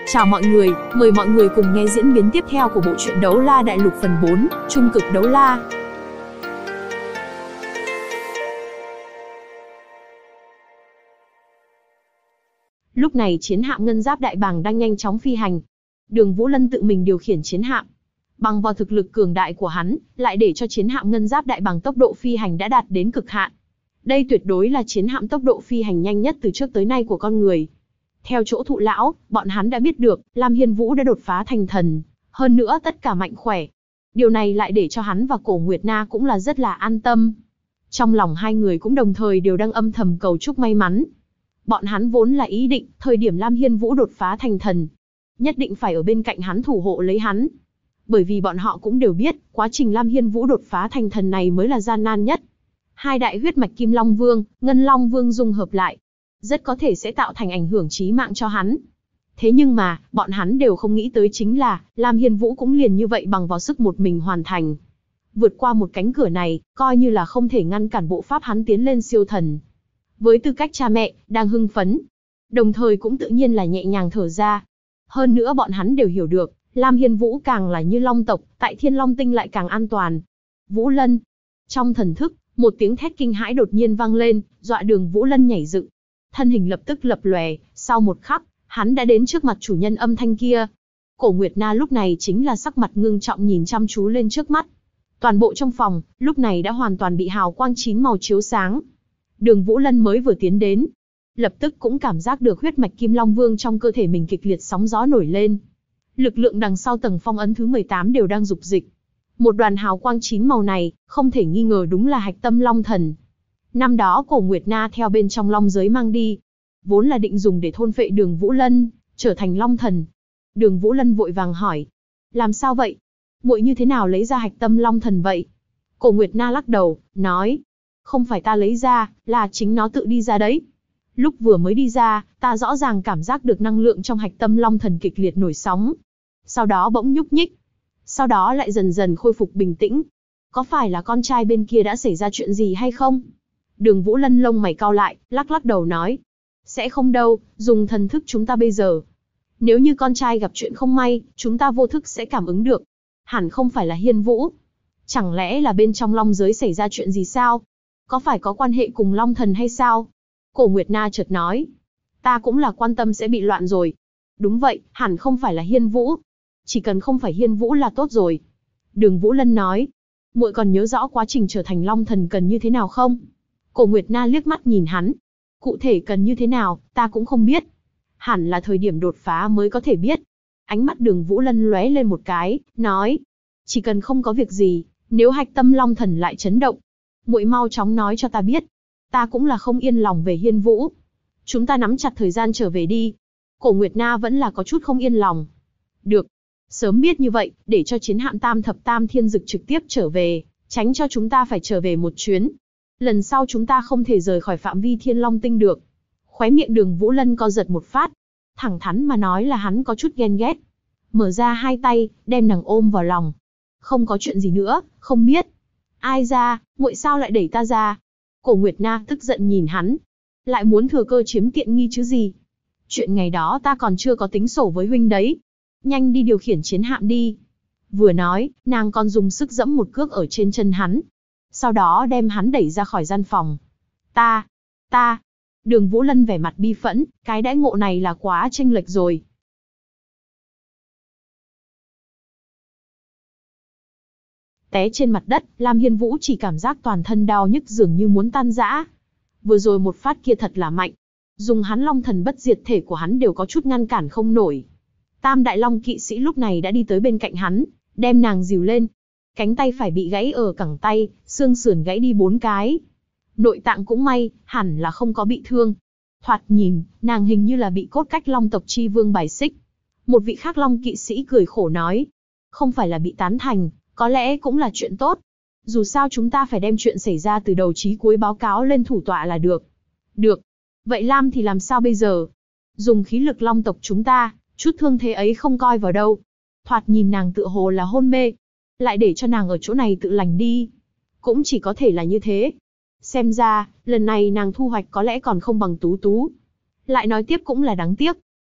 Chào mọi người, mời mọi người cùng nghe diễn biến tiếp theo của bộ truyện Đấu La Đại Lục phần 4, Trung cực đấu la. Lúc này chiến hạm ngân giáp đại bàng đang nhanh chóng phi hành. Đường Vũ Lân tự mình điều khiển chiến hạm. Bằng vào thực lực cường đại của hắn, lại để cho chiến hạm ngân giáp đại bàng tốc độ phi hành đã đạt đến cực hạn. Đây tuyệt đối là chiến hạm tốc độ phi hành nhanh nhất từ trước tới nay của con người. Theo chỗ thụ lão, bọn hắn đã biết được, Lam Hiên Vũ đã đột phá thành thần, hơn nữa tất cả mạnh khỏe. Điều này lại để cho hắn và Cổ Nguyệt Na cũng là rất là an tâm. Trong lòng hai người cũng đồng thời đều đang âm thầm cầu chúc may mắn. Bọn hắn vốn là ý định, thời điểm Lam Hiên Vũ đột phá thành thần, nhất định phải ở bên cạnh hắn thủ hộ lấy hắn. Bởi vì bọn họ cũng đều biết, quá trình Lam Hiên Vũ đột phá thành thần này mới là gian nan nhất. Hai đại huyết mạch Kim Long Vương, Ngân Long Vương dung hợp lại, rất có thể sẽ tạo thành ảnh hưởng chí mạng cho hắn. Thế nhưng mà, bọn hắn đều không nghĩ tới chính là, Lam Hiên Vũ cũng liền như vậy bằng vào sức một mình hoàn thành. Vượt qua một cánh cửa này, coi như là không thể ngăn cản bộ pháp hắn tiến lên siêu thần. Với tư cách cha mẹ, đang hưng phấn, đồng thời cũng tự nhiên là nhẹ nhàng thở ra. Hơn nữa bọn hắn đều hiểu được, Lam Hiên Vũ càng là như Long tộc, tại Thiên Long Tinh lại càng an toàn. Vũ Lân. Trong thần thức, một tiếng thét kinh hãi đột nhiên vang lên, dọa Đường Vũ Lân nhảy dựng. Thân hình lập tức lập lòe, sau một khắc, hắn đã đến trước mặt chủ nhân âm thanh kia. Cổ Nguyệt Na lúc này chính là sắc mặt ngưng trọng nhìn chăm chú lên trước mắt. Toàn bộ trong phòng, lúc này đã hoàn toàn bị hào quang 9 màu chiếu sáng. Đường Vũ Lân mới vừa tiến đến, lập tức cũng cảm giác được huyết mạch Kim Long Vương trong cơ thể mình kịch liệt sóng gió nổi lên. Lực lượng đằng sau tầng phong ấn thứ 18 đều đang dục dịch. Một đoàn hào quang 9 màu này, không thể nghi ngờ đúng là hạch tâm Long Thần. Năm đó Cổ Nguyệt Na theo bên trong Long giới mang đi, vốn là định dùng để thôn phệ Đường Vũ Lân, trở thành Long Thần. Đường Vũ Lân vội vàng hỏi, làm sao vậy? Muội như thế nào lấy ra hạch tâm Long Thần vậy? Cổ Nguyệt Na lắc đầu, nói, không phải ta lấy ra, là chính nó tự đi ra đấy. Lúc vừa mới đi ra, ta rõ ràng cảm giác được năng lượng trong hạch tâm Long Thần kịch liệt nổi sóng. Sau đó bỗng nhúc nhích. Sau đó lại dần dần khôi phục bình tĩnh. Có phải là con trai bên kia đã xảy ra chuyện gì hay không? Đường Vũ Lân lông mày cau lại, lắc lắc đầu nói. Sẽ không đâu, dùng thần thức chúng ta bây giờ. Nếu như con trai gặp chuyện không may, chúng ta vô thức sẽ cảm ứng được. Hẳn không phải là Hiên Vũ. Chẳng lẽ là bên trong Long giới xảy ra chuyện gì sao? Có phải có quan hệ cùng Long Thần hay sao? Cổ Nguyệt Na chợt nói. Ta cũng là quan tâm sẽ bị loạn rồi. Đúng vậy, hẳn không phải là Hiên Vũ. Chỉ cần không phải Hiên Vũ là tốt rồi. Đường Vũ Lân nói. Muội còn nhớ rõ quá trình trở thành Long Thần cần như thế nào không? Cổ Nguyệt Na liếc mắt nhìn hắn. Cụ thể cần như thế nào, ta cũng không biết. Hẳn là thời điểm đột phá mới có thể biết. Ánh mắt Đường Vũ Lân lóe lên một cái, nói. Chỉ cần không có việc gì, nếu hạch tâm Long Thần lại chấn động, muội mau chóng nói cho ta biết. Ta cũng là không yên lòng về Hiên Vũ. Chúng ta nắm chặt thời gian trở về đi. Cổ Nguyệt Na vẫn là có chút không yên lòng. Được. Sớm biết như vậy, để cho chiến hạm Tam Thập Tam Thiên Dực trực tiếp trở về, tránh cho chúng ta phải trở về một chuyến. Lần sau chúng ta không thể rời khỏi phạm vi Thiên Long Tinh được. Khóe miệng Đường Vũ Lân co giật một phát. Thẳng thắn mà nói là hắn có chút ghen ghét. Mở ra hai tay, đem nàng ôm vào lòng. Không có chuyện gì nữa, không biết. Ai ra, muội sao lại đẩy ta ra? Cổ Nguyệt Na tức giận nhìn hắn. Lại muốn thừa cơ chiếm tiện nghi chứ gì? Chuyện ngày đó ta còn chưa có tính sổ với huynh đấy. Nhanh đi điều khiển chiến hạm đi. Vừa nói, nàng còn dùng sức giẫm một cước ở trên chân hắn. Sau đó đem hắn đẩy ra khỏi gian phòng. Ta. Đường Vũ Lân vẻ mặt bi phẫn, cái đãi ngộ này là quá chênh lệch rồi. Té trên mặt đất, Lam Hiên Vũ chỉ cảm giác toàn thân đau nhức dường như muốn tan rã. Vừa rồi một phát kia thật là mạnh. Dùng hắn Long Thần bất diệt thể của hắn đều có chút ngăn cản không nổi. Tam Đại Long kỵ sĩ lúc này đã đi tới bên cạnh hắn, đem nàng dìu lên. Cánh tay phải bị gãy ở cẳng tay, xương sườn gãy đi 4 cái. Nội tạng cũng may, hẳn là không có bị thương. Thoạt nhìn, nàng hình như là bị cốt cách Long tộc chi vương bài xích. Một vị khác Long kỵ sĩ cười khổ nói. Không phải là bị tán thành, có lẽ cũng là chuyện tốt. Dù sao chúng ta phải đem chuyện xảy ra từ đầu chí cuối báo cáo lên thủ tọa là được. Được. Vậy Lam thì làm sao bây giờ? Dùng khí lực Long tộc chúng ta, chút thương thế ấy không coi vào đâu. Thoạt nhìn nàng tựa hồ là hôn mê. Lại để cho nàng ở chỗ này tự lành đi. Cũng chỉ có thể là như thế. Xem ra, lần này nàng thu hoạch có lẽ còn không bằng Tú Tú. Lại nói tiếp cũng là đáng tiếc.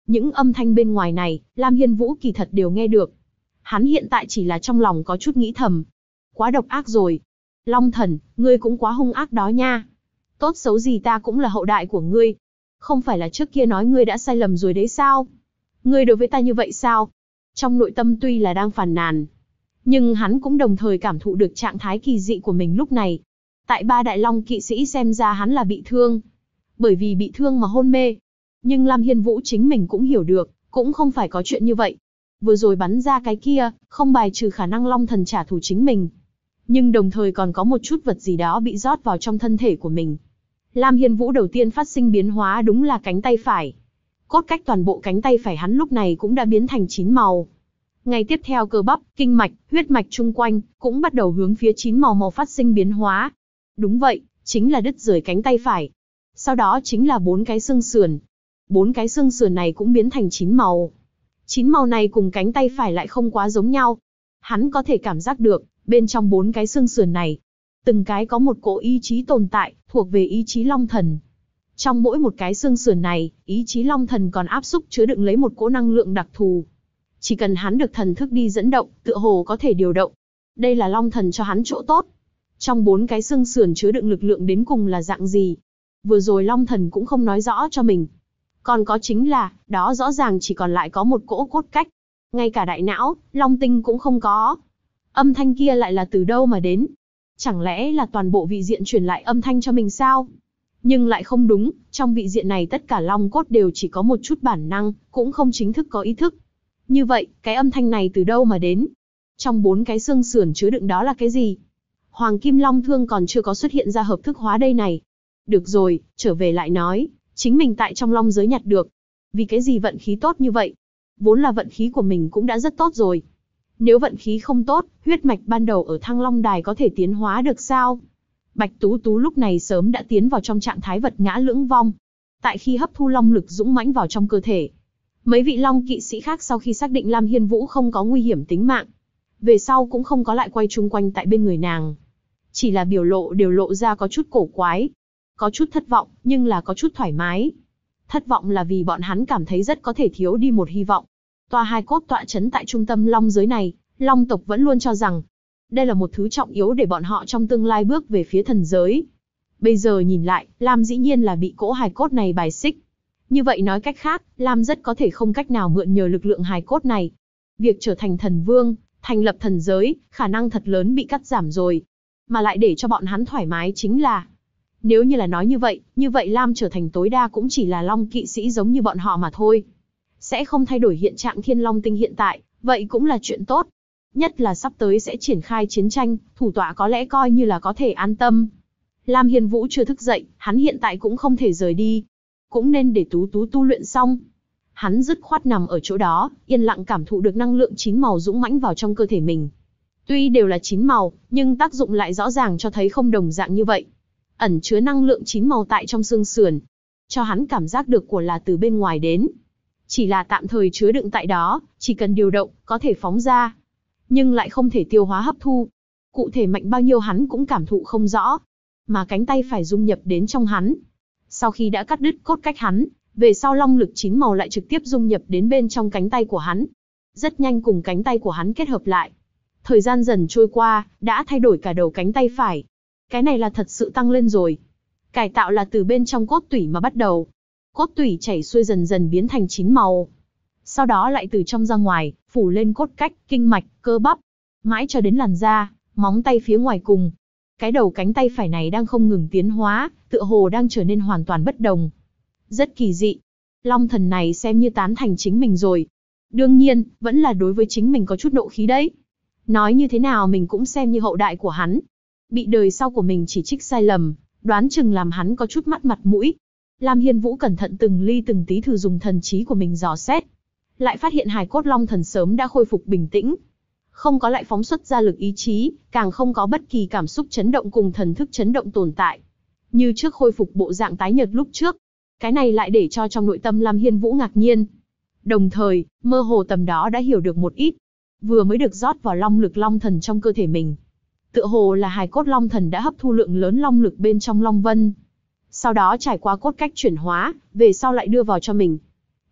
Những âm thanh bên ngoài này, Lam Hiên Vũ kỳ thật đều nghe được. Hắn hiện tại chỉ là trong lòng có chút nghĩ thầm. Quá độc ác rồi. Long thần, ngươi cũng quá hung ác đó nha. Tốt xấu gì ta cũng là hậu đại của ngươi. Không phải là trước kia nói ngươi đã sai lầm rồi đấy sao? Ngươi đối với ta như vậy sao? Trong nội tâm tuy là đang phàn nàn, nhưng hắn cũng đồng thời cảm thụ được trạng thái kỳ dị của mình lúc này. Tại ba đại long kỵ sĩ xem ra hắn là bị thương. Bởi vì bị thương mà hôn mê. Nhưng Lam Hiên Vũ chính mình cũng hiểu được, cũng không phải có chuyện như vậy. Vừa rồi bắn ra cái kia, không bài trừ khả năng long thần trả thù chính mình. Nhưng đồng thời còn có một chút vật gì đó bị rót vào trong thân thể của mình. Lam Hiên Vũ đầu tiên phát sinh biến hóa đúng là cánh tay phải. Cốt cách toàn bộ cánh tay phải hắn lúc này cũng đã biến thành 9 màu. Ngay tiếp theo cơ bắp, kinh mạch, huyết mạch chung quanh, cũng bắt đầu hướng phía 9 màu phát sinh biến hóa. Đúng vậy, chính là đứt rời cánh tay phải. Sau đó chính là 4 cái xương sườn. 4 cái xương sườn này cũng biến thành 9 màu. 9 màu này cùng cánh tay phải lại không quá giống nhau. Hắn có thể cảm giác được, bên trong 4 cái xương sườn này, từng cái có một cỗ ý chí tồn tại, thuộc về ý chí long thần. Trong mỗi một cái xương sườn này, ý chí long thần còn áp xúc chứa đựng lấy một cỗ năng lượng đặc thù. Chỉ cần hắn được thần thức đi dẫn động, tựa hồ có thể điều động. Đây là long thần cho hắn chỗ tốt. Trong 4 cái xương sườn chứa đựng lực lượng đến cùng là dạng gì? Vừa rồi long thần cũng không nói rõ cho mình. Còn có chính là, đó rõ ràng chỉ còn lại có một cỗ cốt cách. Ngay cả đại não, long tinh cũng không có. Âm thanh kia lại là từ đâu mà đến? Chẳng lẽ là toàn bộ vị diện truyền lại âm thanh cho mình sao? Nhưng lại không đúng, trong vị diện này tất cả long cốt đều chỉ có một chút bản năng, cũng không chính thức có ý thức. Như vậy, cái âm thanh này từ đâu mà đến? Trong 4 cái xương sườn chứa đựng đó là cái gì? Hoàng Kim Long Thương còn chưa có xuất hiện ra hợp thức hóa đây này. Được rồi, trở về lại nói, chính mình tại trong long giới nhặt được. Vì cái gì vận khí tốt như vậy? Vốn là vận khí của mình cũng đã rất tốt rồi. Nếu vận khí không tốt, huyết mạch ban đầu ở Thăng Long Đài có thể tiến hóa được sao? Bạch Tú Tú lúc này sớm đã tiến vào trong trạng thái vật ngã lưỡng vong. Tại khi hấp thu long lực dũng mãnh vào trong cơ thể, mấy vị long kỵ sĩ khác sau khi xác định Lam Hiên Vũ không có nguy hiểm tính mạng, về sau cũng không có lại quay chung quanh tại bên người nàng. Chỉ là biểu lộ đều lộ ra có chút cổ quái. Có chút thất vọng, nhưng là có chút thoải mái. Thất vọng là vì bọn hắn cảm thấy rất có thể thiếu đi một hy vọng. Tòa hai cốt tọa chấn tại trung tâm long giới này, long tộc vẫn luôn cho rằng đây là một thứ trọng yếu để bọn họ trong tương lai bước về phía thần giới. Bây giờ nhìn lại, Lam dĩ nhiên là bị cỗ hài cốt này bài xích. Như vậy nói cách khác, Lam rất có thể không cách nào mượn nhờ lực lượng hài cốt này. Việc trở thành thần vương, thành lập thần giới, khả năng thật lớn bị cắt giảm rồi. Mà lại để cho bọn hắn thoải mái chính là, nếu như là nói như vậy Lam trở thành tối đa cũng chỉ là long kỵ sĩ giống như bọn họ mà thôi. Sẽ không thay đổi hiện trạng Thiên Long Tinh hiện tại, vậy cũng là chuyện tốt. Nhất là sắp tới sẽ triển khai chiến tranh, thủ tọa có lẽ coi như là có thể an tâm. Lam Hiên Vũ chưa thức dậy, hắn hiện tại cũng không thể rời đi. Cũng nên để Tú Tú tu luyện xong. Hắn dứt khoát nằm ở chỗ đó, yên lặng cảm thụ được năng lượng 9 màu dũng mãnh vào trong cơ thể mình. Tuy đều là 9 màu, nhưng tác dụng lại rõ ràng cho thấy không đồng dạng như vậy. Ẩn chứa năng lượng 9 màu tại trong xương sườn, cho hắn cảm giác được của là từ bên ngoài đến. Chỉ là tạm thời chứa đựng tại đó, chỉ cần điều động, có thể phóng ra. Nhưng lại không thể tiêu hóa hấp thu. Cụ thể mạnh bao nhiêu hắn cũng cảm thụ không rõ. Mà cánh tay phải dung nhập đến trong hắn. Sau khi đã cắt đứt cốt cách hắn, về sau long lực 9 màu lại trực tiếp dung nhập đến bên trong cánh tay của hắn. Rất nhanh cùng cánh tay của hắn kết hợp lại. Thời gian dần trôi qua, đã thay đổi cả đầu cánh tay phải. Cái này là thật sự tăng lên rồi. Cải tạo là từ bên trong cốt tủy mà bắt đầu. Cốt tủy chảy xuôi dần dần biến thành 9 màu. Sau đó lại từ trong ra ngoài, phủ lên cốt cách, kinh mạch, cơ bắp. Mãi cho đến làn da, móng tay phía ngoài cùng. Cái đầu cánh tay phải này đang không ngừng tiến hóa, tựa hồ đang trở nên hoàn toàn bất đồng. Rất kỳ dị. Long thần này xem như tán thành chính mình rồi. Đương nhiên, vẫn là đối với chính mình có chút nộ khí đấy. Nói như thế nào mình cũng xem như hậu đại của hắn. Bị đời sau của mình chỉ trích sai lầm, đoán chừng làm hắn có chút mất mặt mũi. Lam Hiên Vũ cẩn thận từng ly từng tí thử dùng thần trí của mình dò xét. Lại phát hiện hài cốt long thần sớm đã khôi phục bình tĩnh. Không có lại phóng xuất ra lực ý chí, càng không có bất kỳ cảm xúc chấn động cùng thần thức chấn động tồn tại. Như trước khôi phục bộ dạng tái nhợt lúc trước. Cái này lại để cho trong nội tâm Lam Hiên Vũ ngạc nhiên. Đồng thời, mơ hồ tầm đó đã hiểu được một ít. Vừa mới được rót vào long lực long thần trong cơ thể mình. Tựa hồ là hài cốt long thần đã hấp thu lượng lớn long lực bên trong long vân. Sau đó trải qua cốt cách chuyển hóa, về sau lại đưa vào cho mình.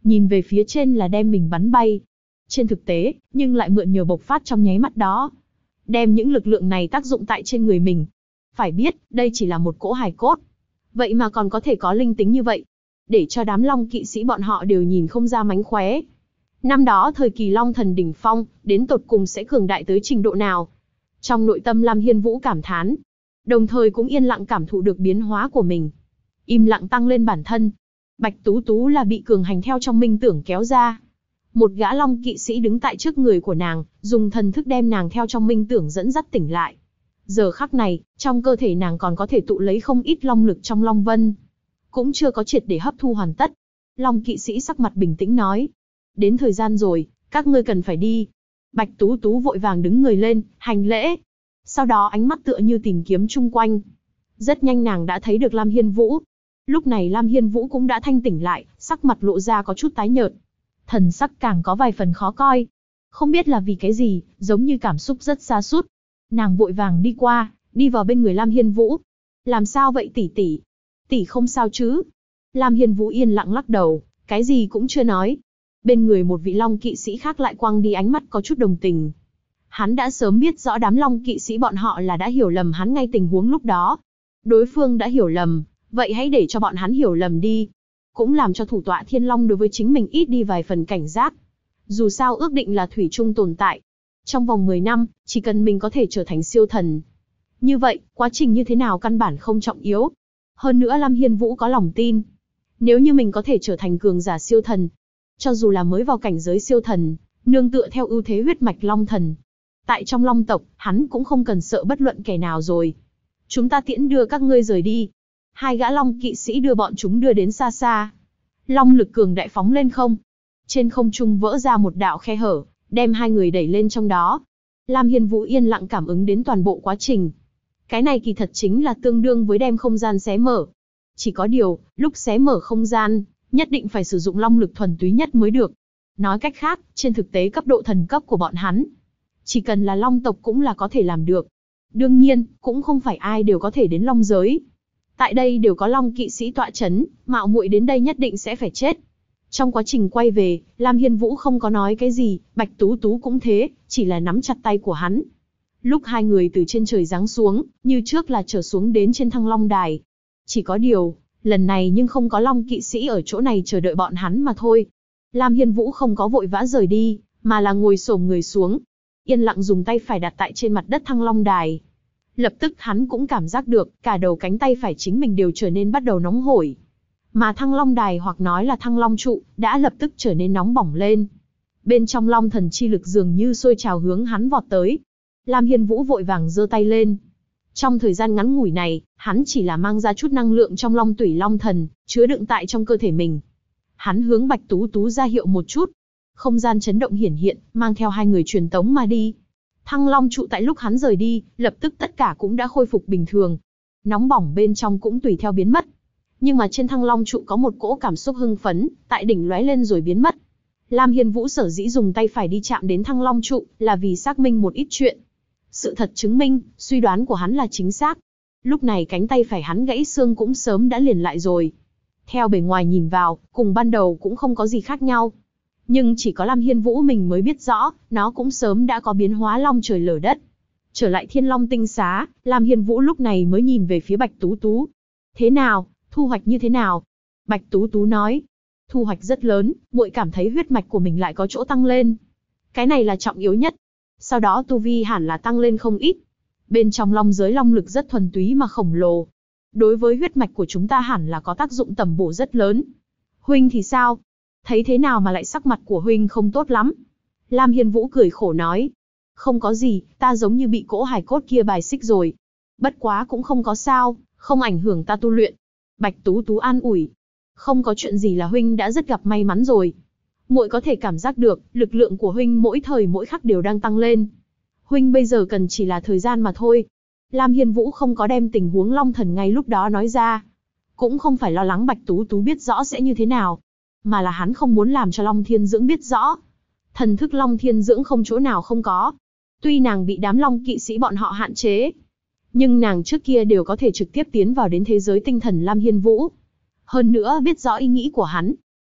nhìn về phía trên là đem mình bắn bay. Trên thực tế, nhưng lại mượn nhờ bộc phát trong nháy mắt đó, đem những lực lượng này tác dụng tại trên người mình. Phải biết, đây chỉ là một cỗ hài cốt. Vậy mà còn có thể có linh tính như vậy, để cho đám Long kỵ sĩ bọn họ đều nhìn không ra mánh khóe. Năm đó thời kỳ Long thần đỉnh phong, đến tột cùng sẽ cường đại tới trình độ nào? Trong nội tâm Lam Hiên Vũ cảm thán, đồng thời cũng yên lặng cảm thụ được biến hóa của mình. Im lặng tăng lên bản thân. Bạch Tú Tú là bị cường hành theo trong minh tưởng kéo ra. Một gã Long kỵ sĩ đứng tại trước người của nàng, dùng thần thức đem nàng theo trong minh tưởng dẫn dắt tỉnh lại. Giờ khắc này, trong cơ thể nàng còn có thể tụ lấy không ít long lực trong Long Vân. Cũng chưa có triệt để hấp thu hoàn tất. Long kỵ sĩ sắc mặt bình tĩnh nói. Đến thời gian rồi, các ngươi cần phải đi. Bạch Tú Tú vội vàng đứng người lên, hành lễ. Sau đó ánh mắt tựa như tìm kiếm chung quanh. Rất nhanh nàng đã thấy được Lam Hiên Vũ. Lúc này Lam Hiên Vũ cũng đã thanh tỉnh lại, sắc mặt lộ ra có chút tái nhợt. Thần sắc càng có vài phần khó coi. Không biết là vì cái gì, giống như cảm xúc rất sa sút. Nàng vội vàng đi qua, đi vào bên người Lam Hiên Vũ. Làm sao vậy tỷ tỷ? Tỷ không sao chứ? Lam Hiên Vũ yên lặng lắc đầu, cái gì cũng chưa nói. Bên người một vị Long kỵ sĩ khác lại quăng đi ánh mắt có chút đồng tình. Hắn đã sớm biết rõ đám Long kỵ sĩ bọn họ là đã hiểu lầm hắn ngay tình huống lúc đó. Đối phương đã hiểu lầm, vậy hãy để cho bọn hắn hiểu lầm đi. Cũng làm cho thủ tọa Thiên Long đối với chính mình ít đi vài phần cảnh giác. Dù sao ước định là thủy chung tồn tại. Trong vòng 10 năm, chỉ cần mình có thể trở thành siêu thần. Như vậy, quá trình như thế nào căn bản không trọng yếu. Hơn nữa Lam Hiên Vũ có lòng tin. Nếu như mình có thể trở thành cường giả siêu thần, cho dù là mới vào cảnh giới siêu thần, nương tựa theo ưu thế huyết mạch Long thần. Tại trong Long tộc, hắn cũng không cần sợ bất luận kẻ nào rồi. Chúng ta tiễn đưa các ngươi rời đi. Hai gã Long kỵ sĩ đưa bọn chúng đưa đến xa xa. Long lực cường đại phóng lên không. Trên không trung vỡ ra một đạo khe hở, đem hai người đẩy lên trong đó. Lam Hiên Vũ yên lặng cảm ứng đến toàn bộ quá trình. Cái này kỳ thật chính là tương đương với đem không gian xé mở. Chỉ có điều, lúc xé mở không gian, nhất định phải sử dụng long lực thuần túy nhất mới được. Nói cách khác, trên thực tế cấp độ thần cấp của bọn hắn, chỉ cần là Long tộc cũng là có thể làm được. Đương nhiên, cũng không phải ai đều có thể đến Long giới. Tại đây đều có Long kỵ sĩ tọa chấn, mạo muội đến đây nhất định sẽ phải chết. Trong quá trình quay về, Lam Hiên Vũ không có nói cái gì, Bạch Tú Tú cũng thế, chỉ là nắm chặt tay của hắn. Lúc hai người từ trên trời giáng xuống, như trước là trở xuống đến trên Thăng Long đài. Chỉ có điều, lần này nhưng không có Long kỵ sĩ ở chỗ này chờ đợi bọn hắn mà thôi. Lam Hiên Vũ không có vội vã rời đi, mà là ngồi xổm người xuống, yên lặng dùng tay phải đặt tại trên mặt đất Thăng Long đài. Lập tức hắn cũng cảm giác được, cả đầu cánh tay phải chính mình đều trở nên bắt đầu nóng hổi. Mà Thăng Long đài hoặc nói là Thăng Long trụ, đã lập tức trở nên nóng bỏng lên. Bên trong Long thần chi lực dường như sôi trào hướng hắn vọt tới. Lam Hiên Vũ vội vàng giơ tay lên. Trong thời gian ngắn ngủi này, hắn chỉ là mang ra chút năng lượng trong Long tủy Long thần, chứa đựng tại trong cơ thể mình. Hắn hướng Bạch Tú Tú ra hiệu một chút. Không gian chấn động hiển hiện, mang theo hai người truyền tống mà đi. Thăng Long trụ tại lúc hắn rời đi, lập tức tất cả cũng đã khôi phục bình thường. Nóng bỏng bên trong cũng tùy theo biến mất. Nhưng mà trên Thăng Long trụ có một cỗ cảm xúc hưng phấn, tại đỉnh lóe lên rồi biến mất. Lam Hiên Vũ sở dĩ dùng tay phải đi chạm đến Thăng Long trụ, là vì xác minh một ít chuyện. Sự thật chứng minh, suy đoán của hắn là chính xác. Lúc này cánh tay phải hắn gãy xương cũng sớm đã liền lại rồi. Theo bề ngoài nhìn vào, cùng ban đầu cũng không có gì khác nhau. Nhưng chỉ có Lam Hiên Vũ mình mới biết rõ, nó cũng sớm đã có biến hóa long trời lở đất. Trở lại Thiên Long tinh xá, Lam Hiên Vũ lúc này mới nhìn về phía Bạch Tú Tú. Thế nào, thu hoạch như thế nào? Bạch Tú Tú nói, thu hoạch rất lớn, muội cảm thấy huyết mạch của mình lại có chỗ tăng lên. Cái này là trọng yếu nhất. Sau đó tu vi hẳn là tăng lên không ít. Bên trong long giới long lực rất thuần túy mà khổng lồ. Đối với huyết mạch của chúng ta hẳn là có tác dụng tầm bổ rất lớn. Huynh thì sao? Thấy thế nào mà lại sắc mặt của huynh không tốt lắm? Lam Hiên Vũ cười khổ nói. Không có gì, ta giống như bị cỗ hài cốt kia bài xích rồi. Bất quá cũng không có sao, không ảnh hưởng ta tu luyện. Bạch Tú Tú an ủi. Không có chuyện gì là huynh đã rất gặp may mắn rồi. Muội có thể cảm giác được, lực lượng của huynh mỗi thời mỗi khắc đều đang tăng lên. Huynh bây giờ cần chỉ là thời gian mà thôi. Lam Hiên Vũ không có đem tình huống Long thần ngay lúc đó nói ra. Cũng không phải lo lắng Bạch Tú Tú biết rõ sẽ như thế nào, mà là hắn không muốn làm cho Long Thiên Dưỡng biết rõ. Thần thức Long Thiên Dưỡng không chỗ nào không có. Tuy nàng bị đám Long kỵ sĩ bọn họ hạn chế, nhưng nàng trước kia đều có thể trực tiếp tiến vào đến thế giới tinh thần Lam Hiên Vũ. Hơn nữa biết rõ ý nghĩ của hắn.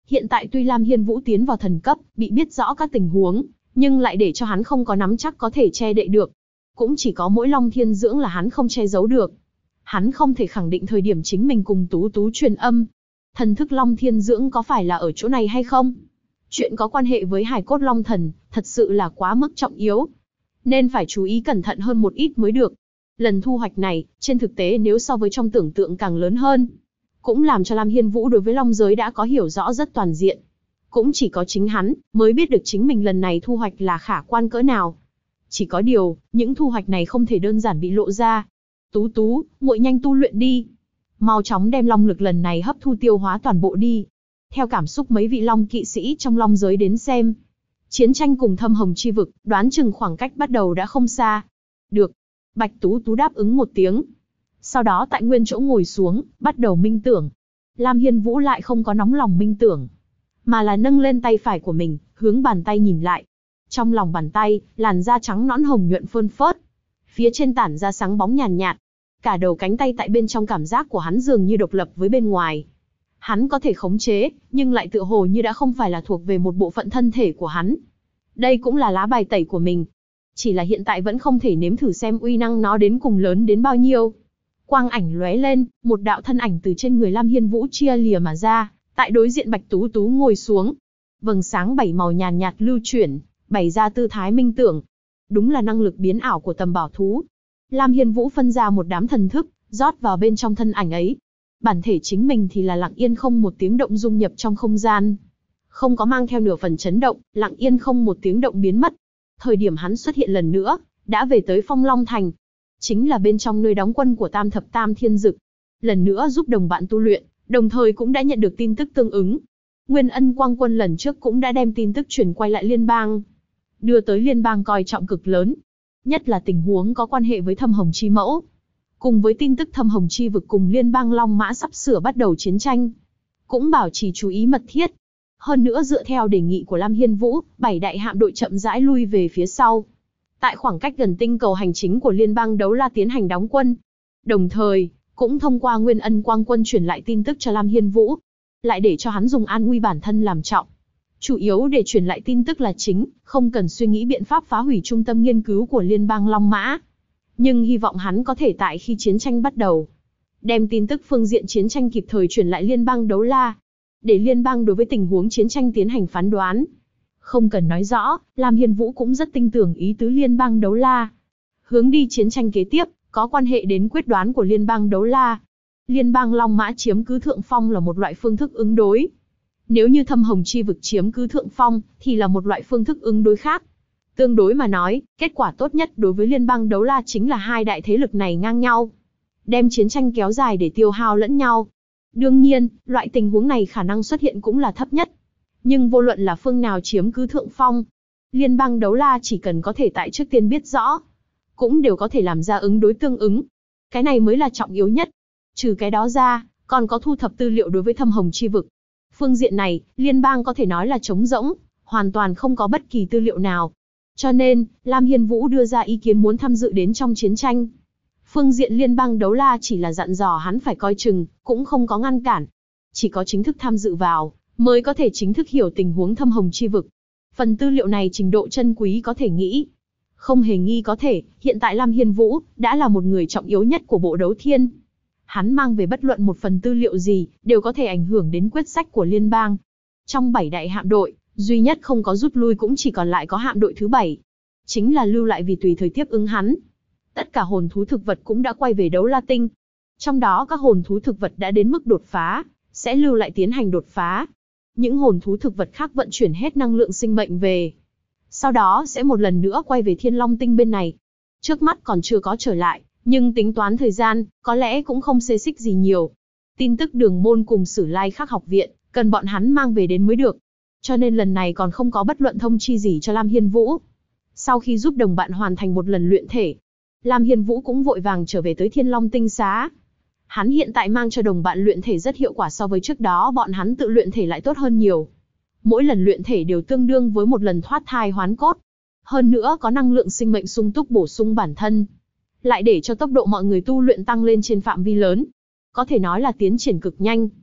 Hiện tại tuy Lam Hiên Vũ tiến vào thần cấp, bị biết rõ các tình huống, nhưng lại để cho hắn không có nắm chắc có thể che đậy được. Cũng chỉ có mỗi Long Thiên Dưỡng là hắn không che giấu được. Hắn không thể khẳng định thời điểm chính mình cùng Tú Tú truyền âm. Thần thức Long Thiên Dưỡng có phải là ở chỗ này hay không? Chuyện có quan hệ với Hải Cốt Long Thần, thật sự là quá mức trọng yếu. Nên phải chú ý cẩn thận hơn một ít mới được. Lần thu hoạch này, trên thực tế nếu so với trong tưởng tượng càng lớn hơn. Cũng làm cho Lam Hiên Vũ đối với Long giới đã có hiểu rõ rất toàn diện. Cũng chỉ có chính hắn, mới biết được chính mình lần này thu hoạch là khả quan cỡ nào. Chỉ có điều, những thu hoạch này không thể đơn giản bị lộ ra. Tú Tú, muội nhanh tu luyện đi. Mau chóng đem long lực lần này hấp thu tiêu hóa toàn bộ đi. Theo cảm xúc mấy vị long kỵ sĩ trong long giới đến xem. Chiến tranh cùng Thâm Hồng chi vực, đoán chừng khoảng cách bắt đầu đã không xa. Được. Bạch Tú Tú đáp ứng một tiếng. Sau đó tại nguyên chỗ ngồi xuống, bắt đầu minh tưởng. Lam Hiên Vũ lại không có nóng lòng minh tưởng, mà là nâng lên tay phải của mình, hướng bàn tay nhìn lại. Trong lòng bàn tay, làn da trắng nõn hồng nhuận phơn phớt. Phía trên tản ra sáng bóng nhàn nhạt. Cả đầu cánh tay tại bên trong cảm giác của hắn dường như độc lập với bên ngoài. Hắn có thể khống chế, nhưng lại tựa hồ như đã không phải là thuộc về một bộ phận thân thể của hắn. Đây cũng là lá bài tẩy của mình. Chỉ là hiện tại vẫn không thể nếm thử xem uy năng nó đến cùng lớn đến bao nhiêu. Quang ảnh lóe lên, một đạo thân ảnh từ trên người Lam Hiên Vũ chia lìa mà ra, tại đối diện Bạch Tú Tú ngồi xuống. Vầng sáng 7 màu nhàn nhạt lưu chuyển, bày ra tư thái minh tưởng. Đúng là năng lực biến ảo của tầm bảo thú. Lam Hiên Vũ phân ra một đám thần thức, rót vào bên trong thân ảnh ấy. Bản thể chính mình thì là lặng yên không một tiếng động dung nhập trong không gian. Không có mang theo nửa phần chấn động, lặng yên không một tiếng động biến mất. Thời điểm hắn xuất hiện lần nữa, đã về tới Phong Long Thành. Chính là bên trong nơi đóng quân của Tam Thập Tam Thiên Dực. Lần nữa giúp đồng bạn tu luyện, đồng thời cũng đã nhận được tin tức tương ứng. Nguyên Ân Quang Quân lần trước cũng đã đem tin tức truyền quay lại liên bang. Đưa tới liên bang coi trọng cực lớn. Nhất là tình huống có quan hệ với Thâm Hồng Chi Mẫu. Cùng với tin tức Thâm Hồng Chi vực cùng liên bang Long Mã sắp sửa bắt đầu chiến tranh. Cũng bảo trì chú ý mật thiết. Hơn nữa dựa theo đề nghị của Lam Hiên Vũ, 7 đại hạm đội chậm rãi lui về phía sau. Tại khoảng cách gần tinh cầu hành chính của liên bang Đấu La tiến hành đóng quân. Đồng thời, cũng thông qua Nguyên Ân Quang Quân truyền lại tin tức cho Lam Hiên Vũ. Lại để cho hắn dùng an nguy bản thân làm trọng. Chủ yếu để truyền lại tin tức là chính, không cần suy nghĩ biện pháp phá hủy trung tâm nghiên cứu của liên bang Long Mã. Nhưng hy vọng hắn có thể tại khi chiến tranh bắt đầu, đem tin tức phương diện chiến tranh kịp thời truyền lại liên bang Đấu La. Để liên bang đối với tình huống chiến tranh tiến hành phán đoán. Không cần nói rõ, Lam Hiên Vũ cũng rất tin tưởng ý tứ liên bang Đấu La. Hướng đi chiến tranh kế tiếp, có quan hệ đến quyết đoán của liên bang Đấu La. Liên bang Long Mã chiếm cứ thượng phong là một loại phương thức ứng đối. Nếu như Thâm Hồng Chi vực chiếm cứ thượng phong, thì là một loại phương thức ứng đối khác. Tương đối mà nói, kết quả tốt nhất đối với liên bang Đấu La chính là hai đại thế lực này ngang nhau. Đem chiến tranh kéo dài để tiêu hao lẫn nhau. Đương nhiên, loại tình huống này khả năng xuất hiện cũng là thấp nhất. Nhưng vô luận là phương nào chiếm cứ thượng phong, liên bang Đấu La chỉ cần có thể tại trước tiên biết rõ, cũng đều có thể làm ra ứng đối tương ứng. Cái này mới là trọng yếu nhất. Trừ cái đó ra, còn có thu thập tư liệu đối với Thâm Hồng Chi vực. Phương diện này, liên bang có thể nói là trống rỗng, hoàn toàn không có bất kỳ tư liệu nào. Cho nên, Lam Hiên Vũ đưa ra ý kiến muốn tham dự đến trong chiến tranh. Phương diện liên bang Đấu La chỉ là dặn dò hắn phải coi chừng, cũng không có ngăn cản. Chỉ có chính thức tham dự vào, mới có thể chính thức hiểu tình huống Thâm Hồng Chi vực. Phần tư liệu này trình độ chân quý có thể nghĩ. Không hề nghi có thể, hiện tại Lam Hiên Vũ đã là một người trọng yếu nhất của bộ đấu thiên. Hắn mang về bất luận một phần tư liệu gì, đều có thể ảnh hưởng đến quyết sách của liên bang. Trong 7 đại hạm đội, duy nhất không có rút lui cũng chỉ còn lại có hạm đội thứ 7. Chính là lưu lại vì tùy thời tiếp ứng hắn. Tất cả hồn thú thực vật cũng đã quay về Đấu La Tinh. Trong đó các hồn thú thực vật đã đến mức đột phá, sẽ lưu lại tiến hành đột phá. Những hồn thú thực vật khác vận chuyển hết năng lượng sinh mệnh về. Sau đó sẽ một lần nữa quay về Thiên Long Tinh bên này. Trước mắt còn chưa có trở lại, nhưng tính toán thời gian, có lẽ cũng không xê xích gì nhiều. Tin tức Đường Môn cùng Sử Lai Khắc học viện, cần bọn hắn mang về đến mới được. Cho nên lần này còn không có bất luận thông chi gì cho Lam Hiên Vũ. Sau khi giúp đồng bạn hoàn thành một lần luyện thể, Lam Hiên Vũ cũng vội vàng trở về tới Thiên Long Tinh xá. Hắn hiện tại mang cho đồng bạn luyện thể rất hiệu quả, so với trước đó bọn hắn tự luyện thể lại tốt hơn nhiều. Mỗi lần luyện thể đều tương đương với một lần thoát thai hoán cốt. Hơn nữa có năng lượng sinh mệnh sung túc bổ sung bản thân. Lại để cho tốc độ mọi người tu luyện tăng lên trên phạm vi lớn. Có thể nói là tiến triển cực nhanh.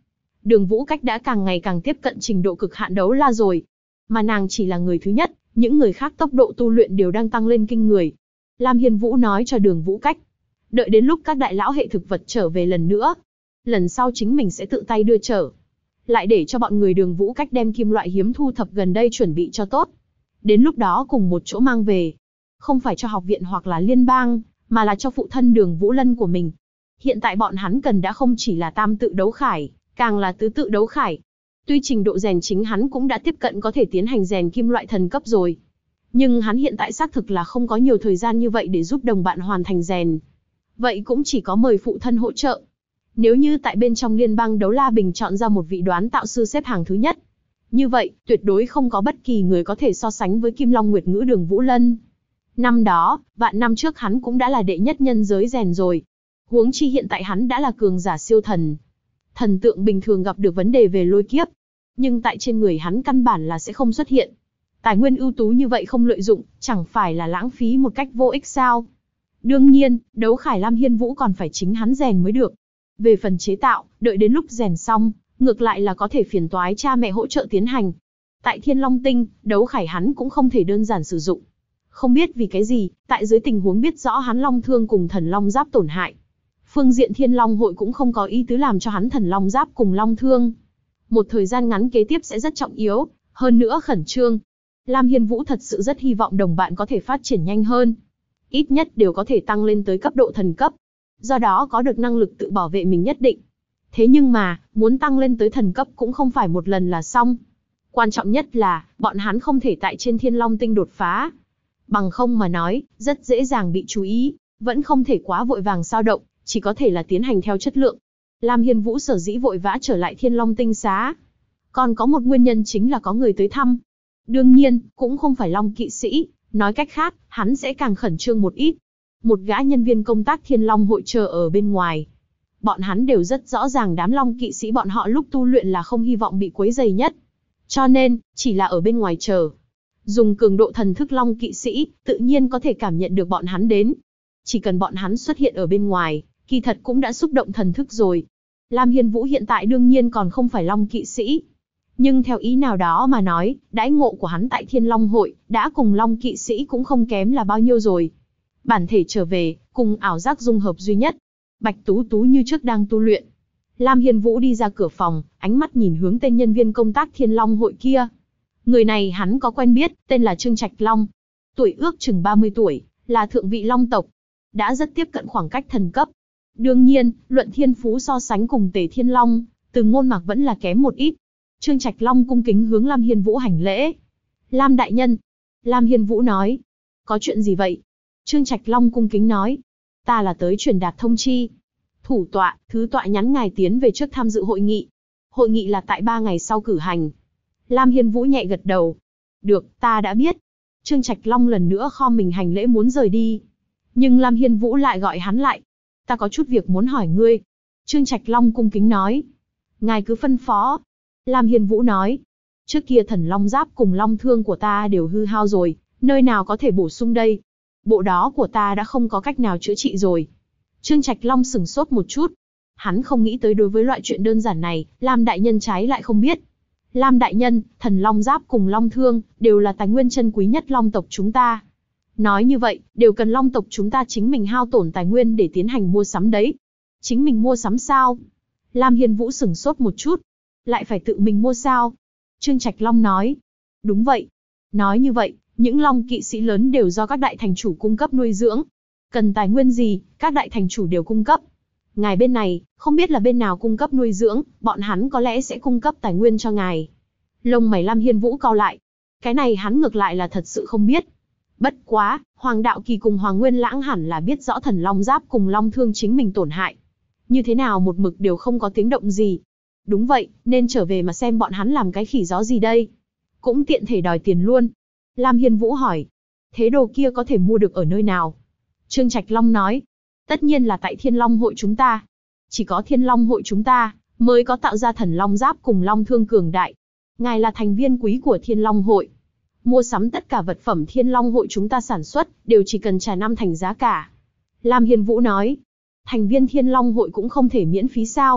Đường Vũ Cách đã càng ngày càng tiếp cận trình độ cực hạn đấu la rồi. Mà nàng chỉ là người thứ nhất, những người khác tốc độ tu luyện đều đang tăng lên kinh người. Lam Hiên Vũ nói cho Đường Vũ Cách, đợi đến lúc các đại lão hệ thực vật trở về lần nữa, lần sau chính mình sẽ tự tay đưa trở. Lại để cho bọn người Đường Vũ Cách đem kim loại hiếm thu thập gần đây chuẩn bị cho tốt. Đến lúc đó cùng một chỗ mang về. Không phải cho học viện hoặc là liên bang, mà là cho phụ thân Đường Vũ Lân của mình. Hiện tại bọn hắn cần đã không chỉ là tam tự đấu khải, càng là tứ tự đấu khải. Tuy trình độ rèn chính hắn cũng đã tiếp cận có thể tiến hành rèn kim loại thần cấp rồi. Nhưng hắn hiện tại xác thực là không có nhiều thời gian như vậy để giúp đồng bạn hoàn thành rèn. Vậy cũng chỉ có mời phụ thân hỗ trợ. Nếu như tại bên trong liên bang đấu la bình chọn ra một vị đoán tạo sư xếp hàng thứ nhất, như vậy, tuyệt đối không có bất kỳ người có thể so sánh với Kim Long Nguyệt Ngữ Đường Vũ Lân. Năm đó, vạn năm trước hắn cũng đã là đệ nhất nhân giới rèn rồi. Huống chi hiện tại hắn đã là cường giả siêu thần. Thần tượng bình thường gặp được vấn đề về lôi kiếp, nhưng tại trên người hắn căn bản là sẽ không xuất hiện. Tài nguyên ưu tú như vậy không lợi dụng, chẳng phải là lãng phí một cách vô ích sao? Đương nhiên, đấu khải Lam Hiên Vũ còn phải chính hắn rèn mới được. Về phần chế tạo, đợi đến lúc rèn xong, ngược lại là có thể phiền toái cha mẹ hỗ trợ tiến hành. Tại Thiên Long Tinh, đấu khải hắn cũng không thể đơn giản sử dụng. Không biết vì cái gì, tại dưới tình huống biết rõ hắn long thương cùng thần long giáp tổn hại, phương diện Thiên Long hội cũng không có ý tứ làm cho hắn thần long giáp cùng long thương. Một thời gian ngắn kế tiếp sẽ rất trọng yếu, hơn nữa khẩn trương. Lam Hiên Vũ thật sự rất hy vọng đồng bạn có thể phát triển nhanh hơn. Ít nhất đều có thể tăng lên tới cấp độ thần cấp. Do đó có được năng lực tự bảo vệ mình nhất định. Thế nhưng mà, muốn tăng lên tới thần cấp cũng không phải một lần là xong. Quan trọng nhất là, bọn hắn không thể tại trên Thiên Long Tinh đột phá. Bằng không mà nói, rất dễ dàng bị chú ý, vẫn không thể quá vội vàng xao động, chỉ có thể là tiến hành theo chất lượng. Lam Hiên Vũ sở dĩ vội vã trở lại Thiên Long Tinh xá. Còn có một nguyên nhân chính là có người tới thăm. Đương nhiên, cũng không phải Long kỵ sĩ, nói cách khác, hắn sẽ càng khẩn trương một ít. Một gã nhân viên công tác Thiên Long hội chờ ở bên ngoài. Bọn hắn đều rất rõ ràng đám Long kỵ sĩ bọn họ lúc tu luyện là không hy vọng bị quấy rầy nhất. Cho nên, chỉ là ở bên ngoài chờ. Dùng cường độ thần thức Long kỵ sĩ, tự nhiên có thể cảm nhận được bọn hắn đến. Chỉ cần bọn hắn xuất hiện ở bên ngoài, kỳ thật cũng đã xúc động thần thức rồi. Lam Hiên Vũ hiện tại đương nhiên còn không phải Long kỵ sĩ. Nhưng theo ý nào đó mà nói, đãi ngộ của hắn tại Thiên Long hội, đã cùng Long kỵ sĩ cũng không kém là bao nhiêu rồi. Bản thể trở về, cùng ảo giác dung hợp duy nhất. Bạch Tú Tú như trước đang tu luyện. Lam Hiên Vũ đi ra cửa phòng, ánh mắt nhìn hướng tên nhân viên công tác Thiên Long hội kia. Người này hắn có quen biết, tên là Trương Trạch Long. Tuổi ước chừng 30 tuổi, là thượng vị Long tộc. Đã rất tiếp cận khoảng cách thần cấp. Đương nhiên, luận thiên phú so sánh cùng Tề Thiên Long, từ ngôn mạc vẫn là kém một ít. Trương Trạch Long cung kính hướng Lam Hiên Vũ hành lễ. Lam đại nhân. Lam Hiên Vũ nói. Có chuyện gì vậy? Trương Trạch Long cung kính nói. Ta là tới truyền đạt thông chi. Thủ tọa, thứ tọa nhắn ngài tiến về trước tham dự hội nghị. Hội nghị là tại 3 ngày sau cử hành. Lam Hiên Vũ nhẹ gật đầu. Được, ta đã biết. Trương Trạch Long lần nữa khom mình hành lễ muốn rời đi. Nhưng Lam Hiên Vũ lại gọi hắn lại. Ta có chút việc muốn hỏi ngươi. Trương Trạch Long cung kính nói. Ngài cứ phân phó. Lam Hiên Vũ nói. Trước kia thần long giáp cùng long thương của ta đều hư hao rồi, nơi nào có thể bổ sung đây? Bộ đó của ta đã không có cách nào chữa trị rồi. Trương Trạch Long sửng sốt một chút. Hắn không nghĩ tới đối với loại chuyện đơn giản này, Lam đại nhân trái lại không biết. Lam đại nhân, thần long giáp cùng long thương, đều là tài nguyên chân quý nhất long tộc chúng ta. Nói như vậy, đều cần long tộc chúng ta chính mình hao tổn tài nguyên để tiến hành mua sắm đấy. Chính mình mua sắm sao? Lam Hiên Vũ sửng sốt một chút. Lại phải tự mình mua sao? Trương Trạch Long nói. Đúng vậy. Nói như vậy, những long kỵ sĩ lớn đều do các đại thành chủ cung cấp nuôi dưỡng. Cần tài nguyên gì, các đại thành chủ đều cung cấp. Ngài bên này, không biết là bên nào cung cấp nuôi dưỡng, bọn hắn có lẽ sẽ cung cấp tài nguyên cho ngài. Lông mày Lam Hiên Vũ cau lại. Cái này hắn ngược lại là thật sự không biết. Bất quá, Hoàng Đạo Kỳ cùng Hoàng Nguyên Lãng hẳn là biết rõ thần long giáp cùng long thương chính mình tổn hại. Như thế nào một mực đều không có tiếng động gì. Đúng vậy, nên trở về mà xem bọn hắn làm cái khỉ gió gì đây. Cũng tiện thể đòi tiền luôn. Lam Hiên Vũ hỏi. Thế đồ kia có thể mua được ở nơi nào? Trương Trạch Long nói. Tất nhiên là tại Thiên Long hội chúng ta. Chỉ có Thiên Long hội chúng ta, mới có tạo ra thần long giáp cùng long thương cường đại. Ngài là thành viên quý của Thiên Long hội. Mua sắm tất cả vật phẩm Thiên Long hội chúng ta sản xuất, đều chỉ cần trả 5 thành giá cả. Lam Hiên Vũ nói. Thành viên Thiên Long hội cũng không thể miễn phí sao?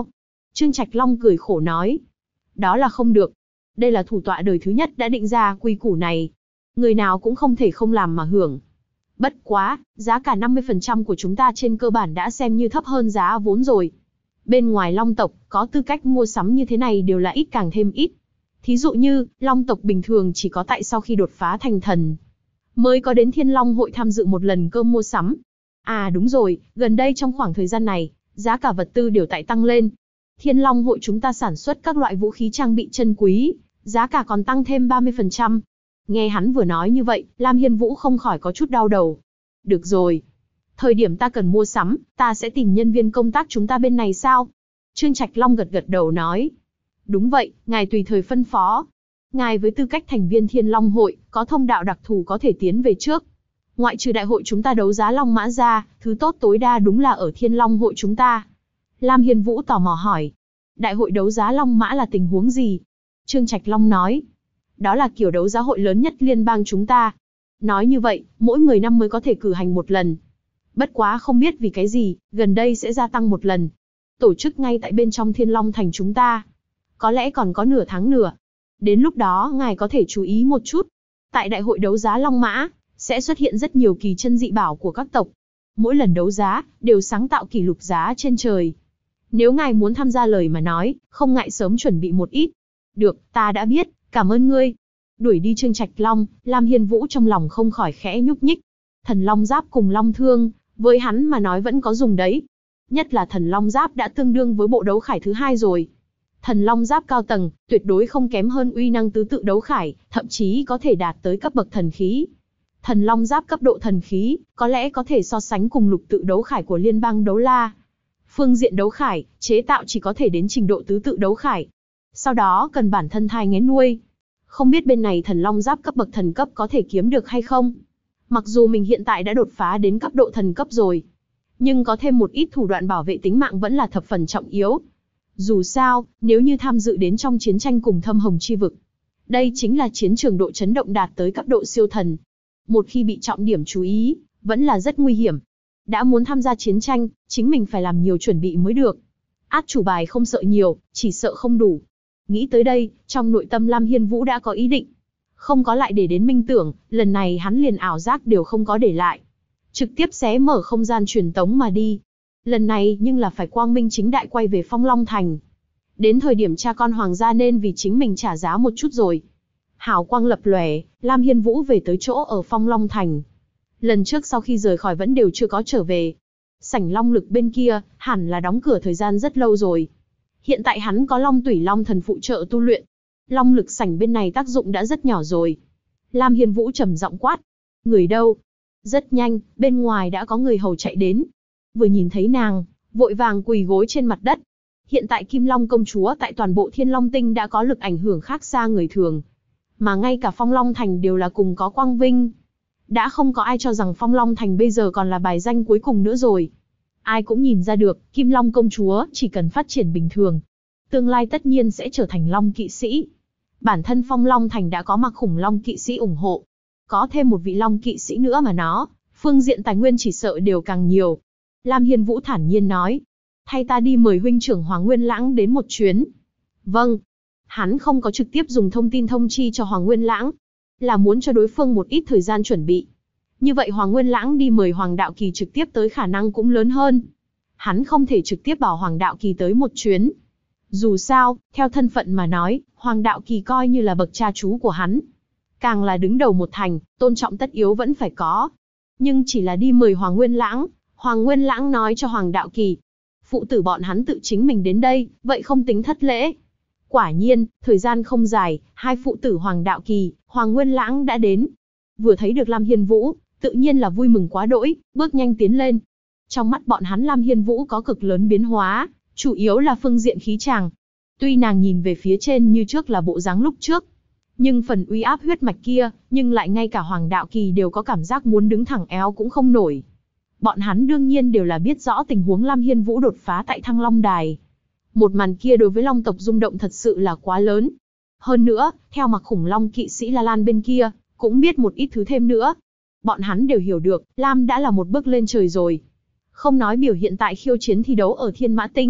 Trương Trạch Long cười khổ nói. Đó là không được. Đây là thủ tọa đời thứ nhất đã định ra quy củ này. Người nào cũng không thể không làm mà hưởng. Bất quá, giá cả 50% của chúng ta trên cơ bản đã xem như thấp hơn giá vốn rồi. Bên ngoài Long tộc, có tư cách mua sắm như thế này đều là ít càng thêm ít. Thí dụ như, Long tộc bình thường chỉ có tại sau khi đột phá thành thần, mới có đến Thiên Long hội tham dự một lần cơm mua sắm. À đúng rồi, gần đây trong khoảng thời gian này, giá cả vật tư đều tại tăng lên. Thiên Long hội chúng ta sản xuất các loại vũ khí trang bị chân quý, giá cả còn tăng thêm 30%. Nghe hắn vừa nói như vậy, Lam Hiên Vũ không khỏi có chút đau đầu. Được rồi. Thời điểm ta cần mua sắm, ta sẽ tìm nhân viên công tác chúng ta bên này sao? Trương Trạch Long gật gật đầu nói. Đúng vậy, ngài tùy thời phân phó. Ngài với tư cách thành viên Thiên Long hội, có thông đạo đặc thù có thể tiến về trước. Ngoại trừ đại hội chúng ta đấu giá Long Mã ra, thứ tốt tối đa đúng là ở Thiên Long hội chúng ta. Lam Hiên Vũ tò mò hỏi. Đại hội đấu giá Long Mã là tình huống gì? Trương Trạch Long nói. Đó là kiểu đấu giá hội lớn nhất liên bang chúng ta. Nói như vậy, mỗi 10 năm mới có thể cử hành một lần. Bất quá không biết vì cái gì, gần đây sẽ gia tăng một lần. Tổ chức ngay tại bên trong Thiên Long thành chúng ta. Có lẽ còn có nửa tháng nữa. Đến lúc đó ngài có thể chú ý một chút. Tại đại hội đấu giá Long Mã, sẽ xuất hiện rất nhiều kỳ chân dị bảo của các tộc. Mỗi lần đấu giá, đều sáng tạo kỷ lục giá trên trời. Nếu ngài muốn tham gia lời mà nói, không ngại sớm chuẩn bị một ít. Được, ta đã biết, cảm ơn ngươi. Đuổi đi Trương Trạch Long, Lam Hiên Vũ trong lòng không khỏi khẽ nhúc nhích. Thần Long Giáp cùng Long Thương, với hắn mà nói vẫn có dùng đấy. Nhất là Thần Long Giáp đã tương đương với bộ đấu khải thứ hai rồi. Thần Long Giáp cao tầng, tuyệt đối không kém hơn uy năng tứ tự đấu khải, thậm chí có thể đạt tới cấp bậc thần khí. Thần Long Giáp cấp độ thần khí, có lẽ có thể so sánh cùng lục tự đấu khải của Liên bang Đấu La. Phương diện đấu khải, chế tạo chỉ có thể đến trình độ tứ tự đấu khải. Sau đó cần bản thân thai nghén nuôi. Không biết bên này Thần Long Giáp cấp bậc thần cấp có thể kiếm được hay không? Mặc dù mình hiện tại đã đột phá đến cấp độ thần cấp rồi, nhưng có thêm một ít thủ đoạn bảo vệ tính mạng vẫn là thập phần trọng yếu. Dù sao, nếu như tham dự đến trong chiến tranh cùng Thâm Hồng Chi Vực, đây chính là chiến trường độ chấn động đạt tới cấp độ siêu thần. Một khi bị trọng điểm chú ý, vẫn là rất nguy hiểm. Đã muốn tham gia chiến tranh, chính mình phải làm nhiều chuẩn bị mới được. Át chủ bài không sợ nhiều, chỉ sợ không đủ. Nghĩ tới đây, trong nội tâm Lam Hiên Vũ đã có ý định. Không có lại để đến minh tưởng, lần này hắn liền ảo giác đều không có để lại. Trực tiếp xé mở không gian truyền tống mà đi. Lần này nhưng là phải quang minh chính đại quay về Phong Long Thành. Đến thời điểm cha con hoàng gia nên vì chính mình trả giá một chút rồi. Hào quang lập lòe, Lam Hiên Vũ về tới chỗ ở Phong Long Thành. Lần trước sau khi rời khỏi vẫn đều chưa có trở về. Sảnh Long Lực bên kia, hẳn là đóng cửa thời gian rất lâu rồi. Hiện tại hắn có Long Tủy Long Thần phụ trợ tu luyện. Long Lực sảnh bên này tác dụng đã rất nhỏ rồi. Lam Hiên Vũ trầm giọng quát. Người đâu? Rất nhanh, bên ngoài đã có người hầu chạy đến. Vừa nhìn thấy nàng, vội vàng quỳ gối trên mặt đất. Hiện tại Kim Long công chúa tại toàn bộ Thiên Long Tinh đã có lực ảnh hưởng khác xa người thường. Mà ngay cả Phong Long Thành đều là cùng có quang vinh. Đã không có ai cho rằng Phong Long Thành bây giờ còn là bài danh cuối cùng nữa rồi. Ai cũng nhìn ra được, Kim Long công chúa chỉ cần phát triển bình thường, tương lai tất nhiên sẽ trở thành Long kỵ sĩ. Bản thân Phong Long Thành đã có mặc khủng Long kỵ sĩ ủng hộ. Có thêm một vị Long kỵ sĩ nữa mà nó, phương diện tài nguyên chỉ sợ đều càng nhiều. Lam Hiên Vũ thản nhiên nói. Thay ta đi mời huynh trưởng Hoàng Nguyên Lãng đến một chuyến. Vâng. Hắn không có trực tiếp dùng thông tin thông chi cho Hoàng Nguyên Lãng, là muốn cho đối phương một ít thời gian chuẩn bị. Như vậy Hoàng Nguyên Lãng đi mời Hoàng Đạo Kỳ trực tiếp tới khả năng cũng lớn hơn. Hắn không thể trực tiếp bảo Hoàng Đạo Kỳ tới một chuyến. Dù sao, theo thân phận mà nói, Hoàng Đạo Kỳ coi như là bậc cha chú của hắn. Càng là đứng đầu một thành, tôn trọng tất yếu vẫn phải có. Nhưng chỉ là đi mời Hoàng Nguyên Lãng nói cho Hoàng Đạo Kỳ. Phụ tử bọn hắn tự chính mình đến đây, vậy không tính thất lễ. Quả nhiên, thời gian không dài, hai phụ tử Hoàng Đạo Kỳ, Hoàng Nguyên Lãng đã đến. Vừa thấy được Lam Hiên Vũ, tự nhiên là vui mừng quá đỗi, bước nhanh tiến lên. Trong mắt bọn hắn Lam Hiên Vũ có cực lớn biến hóa, chủ yếu là phương diện khí chàng. Tuy nàng nhìn về phía trên như trước là bộ dáng lúc trước, nhưng phần uy áp huyết mạch kia, nhưng lại ngay cả Hoàng Đạo Kỳ đều có cảm giác muốn đứng thẳng eo cũng không nổi. Bọn hắn đương nhiên đều là biết rõ tình huống Lam Hiên Vũ đột phá tại Thăng Long Đài. Một màn kia đối với Long tộc rung động thật sự là quá lớn. Hơn nữa, theo mặc khủng Long kỵ sĩ La Lan bên kia, cũng biết một ít thứ thêm nữa. Bọn hắn đều hiểu được, Lam đã là một bước lên trời rồi. Không nói biểu hiện tại khiêu chiến thi đấu ở Thiên Mã Tinh.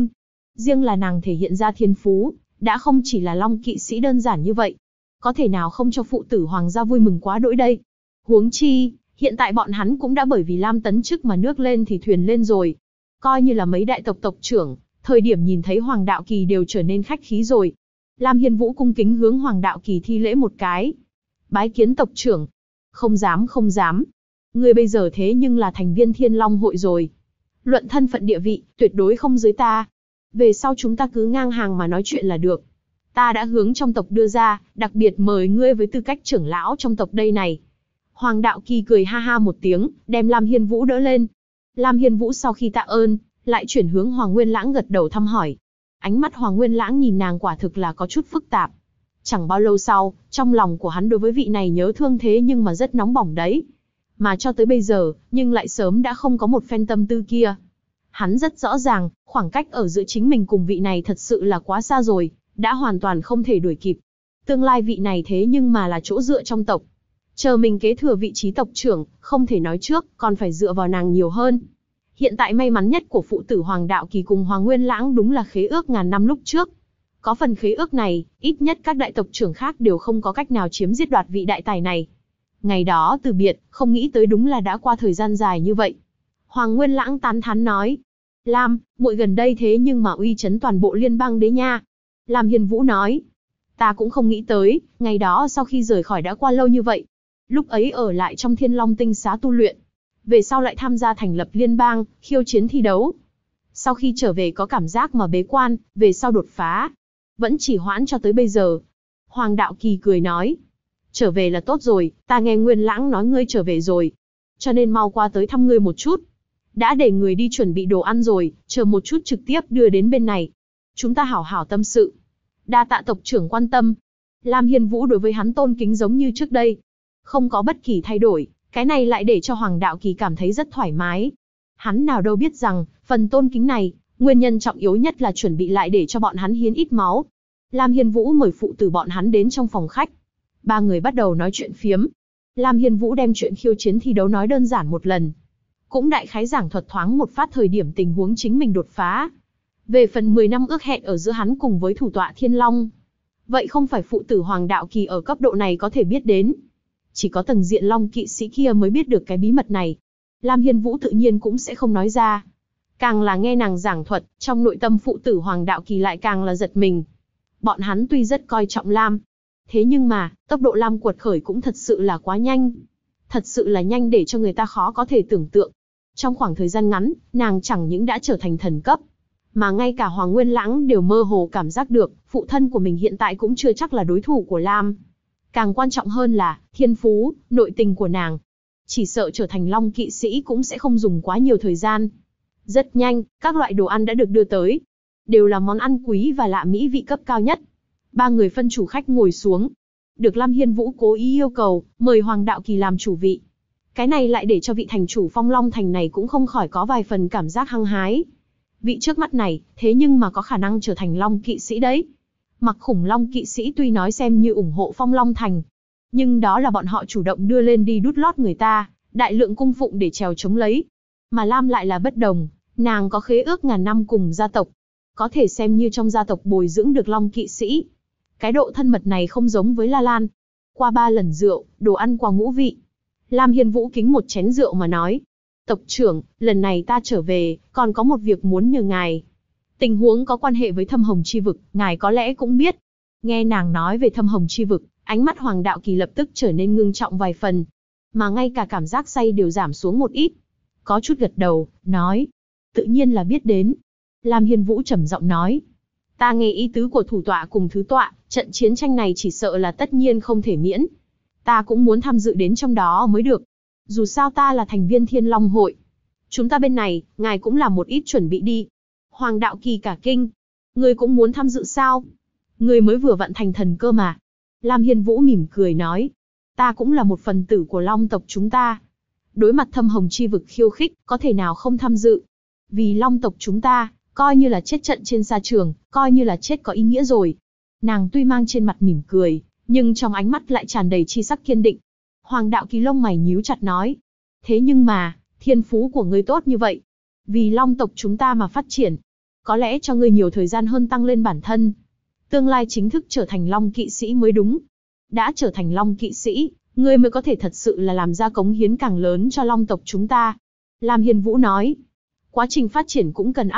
Riêng là nàng thể hiện ra thiên phú, đã không chỉ là Long kỵ sĩ đơn giản như vậy. Có thể nào không cho phụ tử hoàng gia vui mừng quá đỗi đây? Huống chi, hiện tại bọn hắn cũng đã bởi vì Lam tấn chức mà nước lên thì thuyền lên rồi. Coi như là mấy đại tộc tộc trưởng, thời điểm nhìn thấy Hoàng Đạo Kỳ đều trở nên khách khí rồi. Lam Hiên Vũ cung kính hướng Hoàng Đạo Kỳ thi lễ một cái. Bái kiến tộc trưởng. Không dám không dám. Ngươi bây giờ thế nhưng là thành viên Thiên Long hội rồi. Luận thân phận địa vị, tuyệt đối không dưới ta. Về sau chúng ta cứ ngang hàng mà nói chuyện là được. Ta đã hướng trong tộc đưa ra, đặc biệt mời ngươi với tư cách trưởng lão trong tộc đây này. Hoàng Đạo Kỳ cười ha ha một tiếng, đem Lam Hiên Vũ đỡ lên. Lam Hiên Vũ sau khi tạ ơn, lại chuyển hướng Hoàng Nguyên Lãng gật đầu thăm hỏi. Ánh mắt Hoàng Nguyên Lãng nhìn nàng quả thực là có chút phức tạp. Chẳng bao lâu sau, trong lòng của hắn đối với vị này nhớ thương thế nhưng mà rất nóng bỏng đấy. Mà cho tới bây giờ, nhưng lại sớm đã không có một phen tâm tư kia. Hắn rất rõ ràng, khoảng cách ở giữa chính mình cùng vị này thật sự là quá xa rồi, đã hoàn toàn không thể đuổi kịp. Tương lai vị này thế nhưng mà là chỗ dựa trong tộc. Chờ mình kế thừa vị trí tộc trưởng, không thể nói trước, còn phải dựa vào nàng nhiều hơn. Hiện tại may mắn nhất của phụ tử Hoàng Đạo Kỳ cùng Hoàng Nguyên Lãng đúng là khế ước ngàn năm lúc trước. Có phần khế ước này, ít nhất các đại tộc trưởng khác đều không có cách nào chiếm giết đoạt vị đại tài này. Ngày đó từ biệt, không nghĩ tới đúng là đã qua thời gian dài như vậy. Hoàng Nguyên Lãng tán thán nói. Lam, muội gần đây thế nhưng mà uy chấn toàn bộ liên bang đấy nha. Lam Hiên Vũ nói. Ta cũng không nghĩ tới, ngày đó sau khi rời khỏi đã qua lâu như vậy. Lúc ấy ở lại trong Thiên Long tinh xá tu luyện. Về sau lại tham gia thành lập liên bang, khiêu chiến thi đấu. Sau khi trở về có cảm giác mà bế quan, về sau đột phá. Vẫn chỉ hoãn cho tới bây giờ. Hoàng Đạo Kỳ cười nói. Trở về là tốt rồi, ta nghe Nguyên Lãng nói ngươi trở về rồi. Cho nên mau qua tới thăm ngươi một chút. Đã để người đi chuẩn bị đồ ăn rồi, chờ một chút trực tiếp đưa đến bên này. Chúng ta hảo hảo tâm sự. Đa tạ tộc trưởng quan tâm. Lam Hiên Vũ đối với hắn tôn kính giống như trước đây. Không có bất kỳ thay đổi, cái này lại để cho Hoàng Đạo Kỳ cảm thấy rất thoải mái. Hắn nào đâu biết rằng, phần tôn kính này, nguyên nhân trọng yếu nhất là chuẩn bị lại để cho bọn hắn hiến ít máu. Lam Hiên Vũ mời phụ tử bọn hắn đến trong phòng khách. Ba người bắt đầu nói chuyện phiếm. Lam Hiên Vũ đem chuyện khiêu chiến thi đấu nói đơn giản một lần. Cũng đại khái giảng thuật thoáng một phát thời điểm tình huống chính mình đột phá. Về phần 10 năm ước hẹn ở giữa hắn cùng với thủ tọa Thiên Long. Vậy không phải phụ tử Hoàng Đạo Kỳ ở cấp độ này có thể biết đến. Chỉ có tầng diện Long kỵ sĩ kia mới biết được cái bí mật này. Lam Hiên Vũ tự nhiên cũng sẽ không nói ra. Càng là nghe nàng giảng thuật, trong nội tâm phụ tử Hoàng Đạo Kỳ lại càng là giật mình. Bọn hắn tuy rất coi trọng Lam. Thế nhưng mà, tốc độ Lam quật khởi cũng thật sự là quá nhanh. Thật sự là nhanh để cho người ta khó có thể tưởng tượng. Trong khoảng thời gian ngắn, nàng chẳng những đã trở thành thần cấp. Mà ngay cả Hoàng Nguyên Lãng đều mơ hồ cảm giác được, phụ thân của mình hiện tại cũng chưa chắc là đối thủ của Lam. Càng quan trọng hơn là, thiên phú, nội tình của nàng. Chỉ sợ trở thành Long kỵ sĩ cũng sẽ không dùng quá nhiều thời gian. Rất nhanh, các loại đồ ăn đã được đưa tới. Đều là món ăn quý và lạ mỹ vị cấp cao nhất. Ba người phân chủ khách ngồi xuống. Được Lam Hiên Vũ cố ý yêu cầu, mời Hoàng Đạo Kỳ làm chủ vị. Cái này lại để cho vị thành chủ Phong Long Thành này cũng không khỏi có vài phần cảm giác hăng hái. Vị trước mắt này, thế nhưng mà có khả năng trở thành Long kỵ sĩ đấy. Mặc Khủng Long kỵ sĩ tuy nói xem như ủng hộ Phong Long Thành, nhưng đó là bọn họ chủ động đưa lên đi đút lót người ta, đại lượng cung phụng để trèo chống lấy. Mà Lam lại là bất đồng, nàng có khế ước ngàn năm cùng gia tộc. Có thể xem như trong gia tộc bồi dưỡng được Long kỵ sĩ. Cái độ thân mật này không giống với La Lan. Qua 3 lần rượu, đồ ăn qua ngũ vị. Lam Hiên Vũ kính một chén rượu mà nói. Tộc trưởng, lần này ta trở về, còn có một việc muốn nhờ ngài. Tình huống có quan hệ với Thâm Hồng Chi Vực, ngài có lẽ cũng biết. Nghe nàng nói về Thâm Hồng Chi Vực, ánh mắt Hoàng Đạo Kỳ lập tức trở nên ngưng trọng vài phần. Mà ngay cả cảm giác say đều giảm xuống một ít. Có chút gật đầu, nói. Tự nhiên là biết đến. Lam Hiên Vũ trầm giọng nói. Ta nghe ý tứ của thủ tọa cùng thứ tọa, trận chiến tranh này chỉ sợ là tất nhiên không thể miễn. Ta cũng muốn tham dự đến trong đó mới được. Dù sao ta là thành viên Thiên Long hội. Chúng ta bên này, ngài cũng làm một ít chuẩn bị đi. Hoàng Đạo Kỳ cả kinh. Ngươi cũng muốn tham dự sao? Ngươi mới vừa vận thành thần cơ mà. Lam Hiên Vũ mỉm cười nói. Ta cũng là một phần tử của Long tộc chúng ta. Đối mặt Thâm Hồng Chi Vực khiêu khích, có thể nào không tham dự? Vì Long tộc chúng ta, coi như là chết trận trên sa trường, coi như là chết có ý nghĩa rồi. Nàng tuy mang trên mặt mỉm cười, nhưng trong ánh mắt lại tràn đầy chi sắc kiên định. Hoàng Đạo Kỳ lông mày nhíu chặt nói. Thế nhưng mà, thiên phú của ngươi tốt như vậy. Vì Long tộc chúng ta mà phát triển. có lẽ cho ngươi nhiều thời gian hơn tăng lên bản thân. Tương lai chính thức trở thành Long Kỵ Sĩ mới đúng. Đã trở thành Long Kỵ Sĩ, ngươi mới có thể thật sự là làm ra cống hiến càng lớn cho Long tộc chúng ta. Lam Hiên Vũ nói, quá trình phát triển cũng cần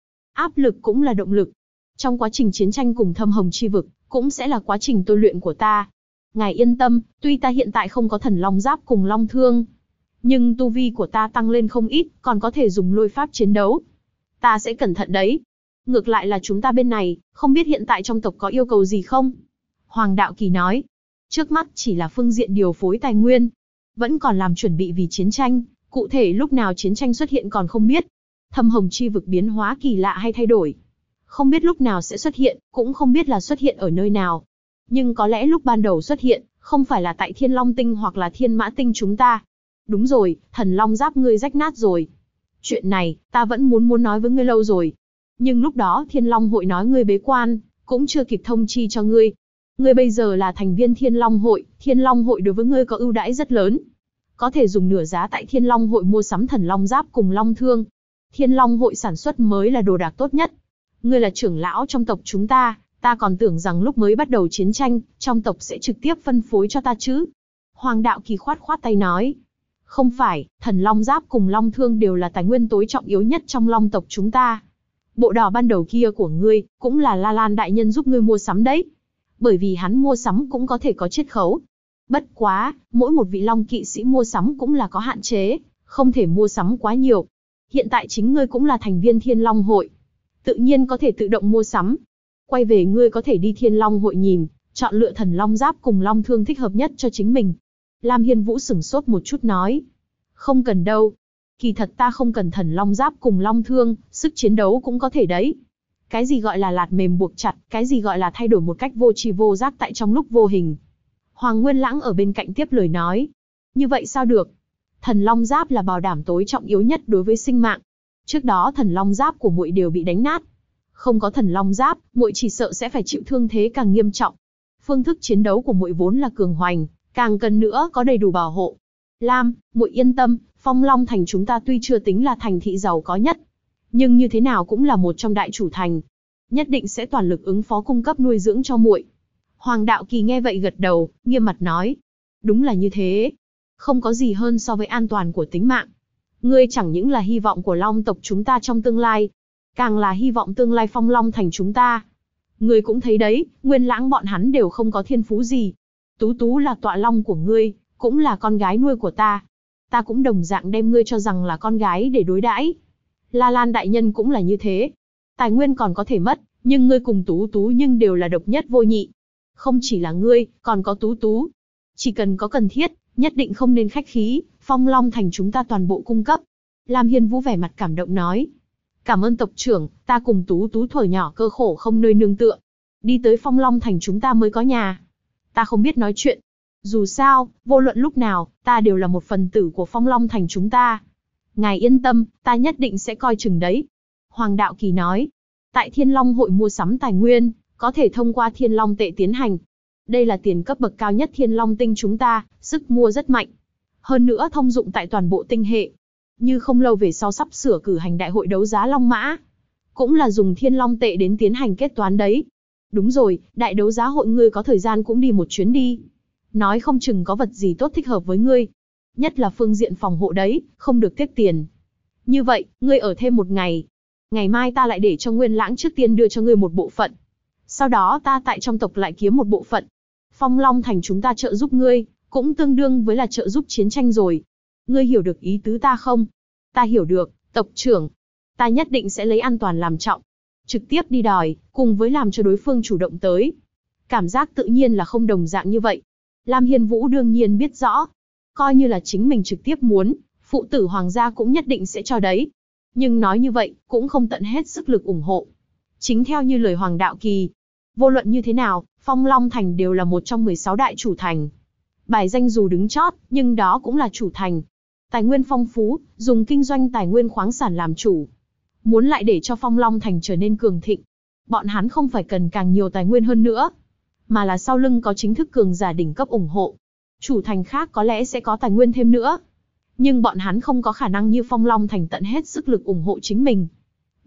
áp lực cũng là động lực. Trong quá trình chiến tranh cùng Thâm Hồng Chi Vực, cũng sẽ là quá trình tôi luyện của ta. Ngài yên tâm, tuy ta hiện tại không có thần long giáp cùng long thương, nhưng tu vi của ta tăng lên không ít, còn có thể dùng lôi pháp chiến đấu. Ta sẽ cẩn thận đấy. Ngược lại là chúng ta bên này, không biết hiện tại trong tộc có yêu cầu gì không? Hoàng Đạo Kỳ nói, trước mắt chỉ là phương diện điều phối tài nguyên, vẫn còn làm chuẩn bị vì chiến tranh, cụ thể lúc nào chiến tranh xuất hiện còn không biết. Thâm Hồng Chi Vực biến hóa kỳ lạ hay thay đổi, không biết lúc nào sẽ xuất hiện, cũng không biết là xuất hiện ở nơi nào. Nhưng có lẽ lúc ban đầu xuất hiện, không phải là tại Thiên Long Tinh hoặc là Thiên Mã Tinh chúng ta. Đúng rồi, thần long giáp ngươi rách nát rồi. Chuyện này, ta vẫn muốn nói với ngươi lâu rồi. Nhưng lúc đó Thiên Long Hội nói ngươi bế quan, cũng chưa kịp thông chi cho ngươi. Ngươi bây giờ là thành viên Thiên Long Hội đối với ngươi có ưu đãi rất lớn. Có thể dùng nửa giá tại Thiên Long Hội mua sắm thần long giáp cùng long thương. Thiên Long Hội sản xuất mới là đồ đạc tốt nhất. Ngươi là trưởng lão trong tộc chúng ta còn tưởng rằng lúc mới bắt đầu chiến tranh, trong tộc sẽ trực tiếp phân phối cho ta chứ. Hoàng Đạo Kỳ khoát tay nói. Không phải, thần long giáp cùng long thương đều là tài nguyên tối trọng yếu nhất trong long tộc chúng ta. Bộ đỏ ban đầu kia của ngươi, cũng là La Lan đại nhân giúp ngươi mua sắm đấy. Bởi vì hắn mua sắm cũng có thể có chiết khấu. Bất quá, mỗi một vị long kỵ sĩ mua sắm cũng là có hạn chế, không thể mua sắm quá nhiều. Hiện tại chính ngươi cũng là thành viên Thiên Long Hội, tự nhiên có thể tự động mua sắm. Quay về ngươi có thể đi Thiên Long Hội nhìn, chọn lựa thần long giáp cùng long thương thích hợp nhất cho chính mình. Lam Hiên Vũ sửng sốt một chút nói. Không cần đâu. Kỳ thật ta không cần thần long giáp cùng long thương, sức chiến đấu cũng có thể đấy. Cái gì gọi là lạt mềm buộc chặt, cái gì gọi là thay đổi một cách vô tri vô giác tại trong lúc vô hình. Hoàng Nguyên Lãng ở bên cạnh tiếp lời nói. Như vậy sao được? Thần long giáp là bảo đảm tối trọng yếu nhất đối với sinh mạng. Trước đó thần long giáp của muội đều bị đánh nát. Không có thần long giáp, muội chỉ sợ sẽ phải chịu thương thế càng nghiêm trọng. Phương thức chiến đấu của muội vốn là cường hoành, càng cần nữa có đầy đủ bảo hộ. Lam, muội yên tâm, Phong Long Thành chúng ta tuy chưa tính là thành thị giàu có nhất, nhưng như thế nào cũng là một trong đại chủ thành, nhất định sẽ toàn lực ứng phó cung cấp nuôi dưỡng cho muội. Hoàng Đạo Kỳ nghe vậy gật đầu, nghiêm mặt nói, đúng là như thế, không có gì hơn so với an toàn của tính mạng. Ngươi chẳng những là hy vọng của Long tộc chúng ta trong tương lai, càng là hy vọng tương lai Phong Long Thành chúng ta. Ngươi cũng thấy đấy, Nguyên Lãng bọn hắn đều không có thiên phú gì. Tú Tú là tọa long của ngươi, cũng là con gái nuôi của ta. Ta cũng đồng dạng đem ngươi cho rằng là con gái để đối đãi. La Lan đại nhân cũng là như thế. Tài nguyên còn có thể mất, nhưng ngươi cùng Tú Tú nhưng đều là độc nhất vô nhị. Không chỉ là ngươi, còn có Tú Tú. Chỉ cần có cần thiết, nhất định không nên khách khí, Phong Long Thành chúng ta toàn bộ cung cấp. Lam Hiên Vũ vẻ mặt cảm động nói. Cảm ơn tộc trưởng, ta cùng Tú Tú thuở nhỏ cơ khổ không nơi nương tựa. Đi tới Phong Long Thành chúng ta mới có nhà. Ta không biết nói chuyện. Dù sao, vô luận lúc nào, ta đều là một phần tử của Phong Long Thành chúng ta. Ngài yên tâm, ta nhất định sẽ coi chừng đấy. Hoàng Đạo Kỳ nói. Tại Thiên Long Hội mua sắm tài nguyên, có thể thông qua Thiên Long tệ tiến hành. Đây là tiền cấp bậc cao nhất Thiên Long tinh chúng ta, sức mua rất mạnh. Hơn nữa thông dụng tại toàn bộ tinh hệ. Như không lâu về sau sắp sửa cử hành đại hội đấu giá Long Mã, cũng là dùng Thiên Long tệ đến tiến hành kết toán đấy. Đúng rồi, đại đấu giá hội ngươi có thời gian cũng đi một chuyến đi. Nói không chừng có vật gì tốt thích hợp với ngươi. Nhất là phương diện phòng hộ đấy, không được tiếc tiền. Như vậy, ngươi ở thêm một ngày. Ngày mai ta lại để cho Nguyên Lãng trước tiên đưa cho ngươi một bộ phận. Sau đó ta tại trong tộc lại kiếm một bộ phận. Phong Long Thành chúng ta trợ giúp ngươi, cũng tương đương với là trợ giúp chiến tranh rồi. Ngươi hiểu được ý tứ ta không? Ta hiểu được, tộc trưởng. Ta nhất định sẽ lấy an toàn làm trọng. Trực tiếp đi đòi, cùng với làm cho đối phương chủ động tới. Cảm giác tự nhiên là không đồng dạng như vậy. Lam Hiên Vũ đương nhiên biết rõ. Coi như là chính mình trực tiếp muốn, phụ tử hoàng gia cũng nhất định sẽ cho đấy. Nhưng nói như vậy, cũng không tận hết sức lực ủng hộ. Chính theo như lời Hoàng Đạo Kỳ. Vô luận như thế nào, Phong Long Thành đều là một trong 16 đại chủ thành. Bài danh dù đứng chót, nhưng đó cũng là chủ thành. Tài nguyên phong phú, dùng kinh doanh tài nguyên khoáng sản làm chủ. Muốn lại để cho Phong Long Thành trở nên cường thịnh. Bọn hắn không phải cần càng nhiều tài nguyên hơn nữa, mà là sau lưng có chính thức cường giả đỉnh cấp ủng hộ. Chủ thành khác có lẽ sẽ có tài nguyên thêm nữa, nhưng bọn hắn không có khả năng như Phong Long Thành tận hết sức lực ủng hộ chính mình.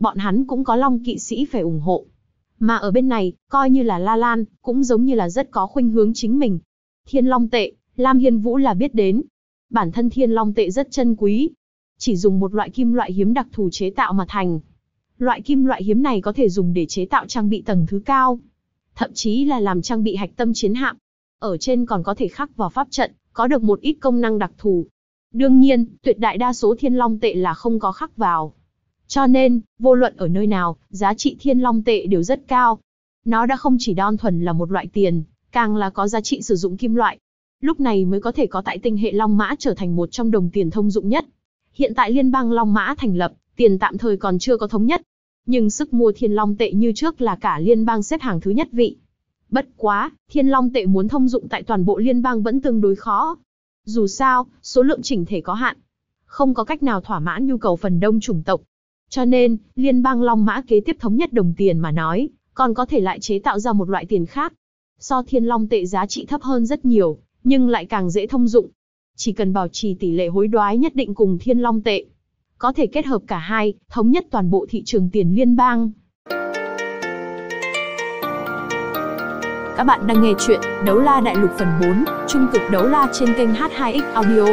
bọn hắn cũng có Long kỵ sĩ phải ủng hộ. Mà ở bên này, coi như là La Lan, cũng giống như là rất có khuynh hướng chính mình. Thiên Long tệ, Lam Hiên Vũ là biết đến. Bản thân Thiên Long tệ rất chân quý. Chỉ dùng một loại kim loại hiếm đặc thù chế tạo mà thành. Loại kim loại hiếm này có thể dùng để chế tạo trang bị tầng thứ cao. Thậm chí là làm trang bị hạch tâm chiến hạm. Ở trên còn có thể khắc vào pháp trận, có được một ít công năng đặc thù. Đương nhiên, tuyệt đại đa số Thiên Long tệ là không có khắc vào. Cho nên, vô luận ở nơi nào, giá trị Thiên Long tệ đều rất cao. Nó đã không chỉ đơn thuần là một loại tiền, càng là có giá trị sử dụng kim loại. Lúc này mới có thể có tại tinh hệ Long Mã trở thành một trong đồng tiền thông dụng nhất. Hiện tại Liên bang Long Mã thành lập, tiền tạm thời còn chưa có thống nhất. Nhưng sức mua Thiên Long tệ như trước là cả liên bang xếp hàng thứ nhất vị. Bất quá, Thiên Long tệ muốn thông dụng tại toàn bộ liên bang vẫn tương đối khó. Dù sao, số lượng chỉnh thể có hạn. Không có cách nào thỏa mãn nhu cầu phần đông chủng tộc. Cho nên, liên bang Long Mã kế tiếp thống nhất đồng tiền mà nói, còn có thể lại chế tạo ra một loại tiền khác. So Thiên Long tệ giá trị thấp hơn rất nhiều, nhưng lại càng dễ thông dụng. Chỉ cần bảo trì tỷ lệ hối đoái nhất định cùng Thiên Long tệ. Có thể kết hợp cả hai, thống nhất toàn bộ thị trường tiền liên bang. Các bạn đang nghe chuyện Đấu La Đại Lục phần 4, Trung cực đấu la trên kênh H2X Audio.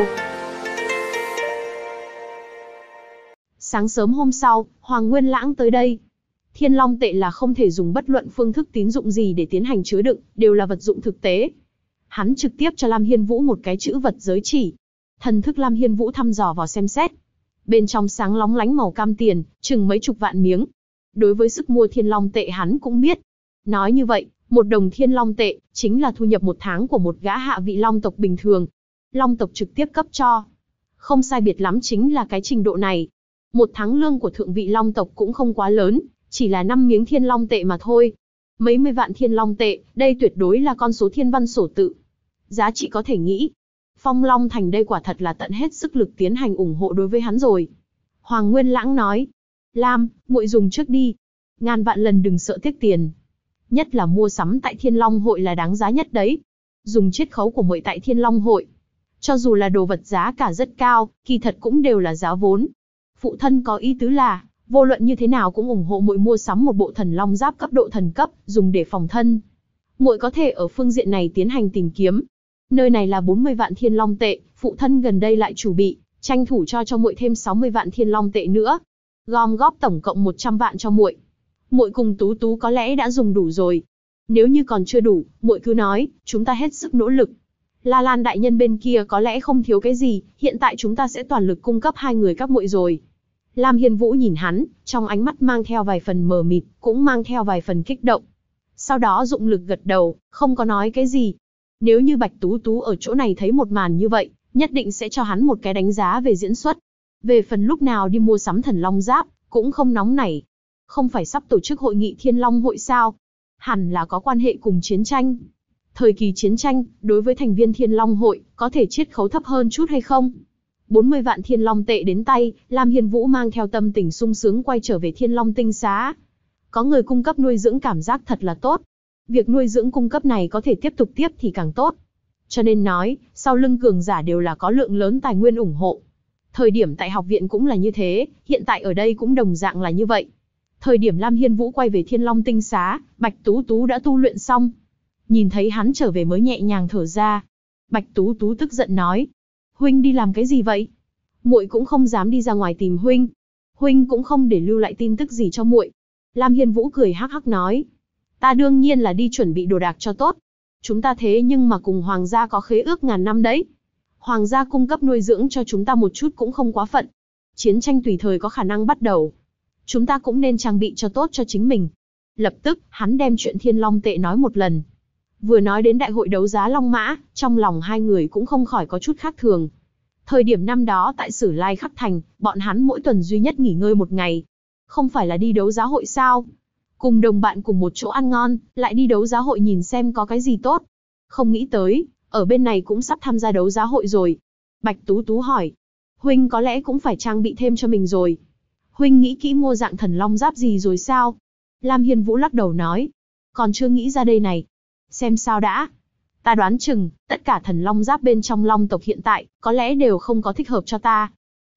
Sáng sớm hôm sau, Hoàng Nguyên Lãng tới đây. Thiên Long tệ là không thể dùng bất luận phương thức tín dụng gì để tiến hành chứa đựng, đều là vật dụng thực tế. Hắn trực tiếp cho Lam Hiên Vũ một cái chữ vật giới chỉ. Thần thức Lam Hiên Vũ thăm dò vào xem xét. Bên trong sáng lóng lánh màu cam tiền, chừng mấy chục vạn miếng. Đối với sức mua Thiên Long tệ hắn cũng biết. Nói như vậy, một đồng Thiên Long tệ chính là thu nhập một tháng của một gã hạ vị Long tộc bình thường. Long tộc trực tiếp cấp cho. Không sai biệt lắm chính là cái trình độ này. Một tháng lương của thượng vị Long tộc cũng không quá lớn, chỉ là 5 miếng Thiên Long tệ mà thôi. Mấy mươi vạn Thiên Long tệ, đây tuyệt đối là con số thiên văn sổ tự. Giá trị có thể nghĩ. Phong Long Thành đây quả thật là tận hết sức lực tiến hành ủng hộ đối với hắn rồi. Hoàng Nguyên Lãng nói. Lam, muội dùng trước đi. Ngàn vạn lần đừng sợ tiếc tiền. Nhất là mua sắm tại Thiên Long hội là đáng giá nhất đấy. Dùng chiết khấu của muội tại Thiên Long hội. Cho dù là đồ vật giá cả rất cao, kỳ thật cũng đều là giá vốn. Phụ thân có ý tứ là, vô luận như thế nào cũng ủng hộ muội mua sắm một bộ thần long giáp cấp độ thần cấp, dùng để phòng thân. Muội có thể ở phương diện này tiến hành tìm kiếm. Nơi này là 40 vạn Thiên Long tệ, phụ thân gần đây lại chủ bị, tranh thủ cho muội thêm 60 vạn Thiên Long tệ nữa. Gom góp tổng cộng 100 vạn cho muội. Muội cùng Tú Tú có lẽ đã dùng đủ rồi. Nếu như còn chưa đủ, muội cứ nói, chúng ta hết sức nỗ lực. La Lan đại nhân bên kia có lẽ không thiếu cái gì, hiện tại chúng ta sẽ toàn lực cung cấp hai người các muội rồi. Lam Hiên Vũ nhìn hắn, trong ánh mắt mang theo vài phần mờ mịt, cũng mang theo vài phần kích động. Sau đó dụng lực gật đầu, không có nói cái gì. Nếu như Bạch Tú Tú ở chỗ này thấy một màn như vậy, nhất định sẽ cho hắn một cái đánh giá về diễn xuất. Về phần lúc nào đi mua sắm thần long giáp, cũng không nóng nảy. Không phải sắp tổ chức hội nghị Thiên Long hội sao? Hẳn là có quan hệ cùng chiến tranh. Thời kỳ chiến tranh, đối với thành viên Thiên Long hội, có thể chiết khấu thấp hơn chút hay không? 40 vạn Thiên Long tệ đến tay, Lam Hiên Vũ mang theo tâm tình sung sướng quay trở về Thiên Long tinh xá. Có người cung cấp nuôi dưỡng cảm giác thật là tốt. Việc nuôi dưỡng cung cấp này có thể tiếp tục tiếp thì càng tốt. Cho nên nói, sau lưng cường giả đều là có lượng lớn tài nguyên ủng hộ. Thời điểm tại học viện cũng là như thế, hiện tại ở đây cũng đồng dạng là như vậy. Thời điểm Lam Hiên Vũ quay về Thiên Long tinh xá, Bạch Tú Tú đã tu luyện xong. Nhìn thấy hắn trở về mới nhẹ nhàng thở ra. Bạch Tú Tú tức giận nói. Huynh đi làm cái gì vậy? Muội cũng không dám đi ra ngoài tìm huynh. Huynh cũng không để lưu lại tin tức gì cho muội. Lam Hiên Vũ cười hắc hắc nói. Ta đương nhiên là đi chuẩn bị đồ đạc cho tốt. Chúng ta thế nhưng mà cùng Hoàng gia có khế ước ngàn năm đấy. Hoàng gia cung cấp nuôi dưỡng cho chúng ta một chút cũng không quá phận. Chiến tranh tùy thời có khả năng bắt đầu. Chúng ta cũng nên trang bị cho tốt cho chính mình. Lập tức, hắn đem chuyện Thiên Long tệ nói một lần. Vừa nói đến đại hội đấu giá Long Mã, trong lòng hai người cũng không khỏi có chút khác thường. Thời điểm năm đó tại Sử Lai Khắc Thành, bọn hắn mỗi tuần duy nhất nghỉ ngơi một ngày. Không phải là đi đấu giá hội sao? Cùng đồng bạn cùng một chỗ ăn ngon, lại đi đấu giá hội nhìn xem có cái gì tốt. Không nghĩ tới, ở bên này cũng sắp tham gia đấu giá hội rồi. Bạch Tú Tú hỏi. Huynh có lẽ cũng phải trang bị thêm cho mình rồi. Huynh nghĩ kỹ mua dạng thần long giáp gì rồi sao? Lam Hiên Vũ lắc đầu nói. Còn chưa nghĩ ra đây này. Xem sao đã. Ta đoán chừng, tất cả thần long giáp bên trong long tộc hiện tại, có lẽ đều không có thích hợp cho ta.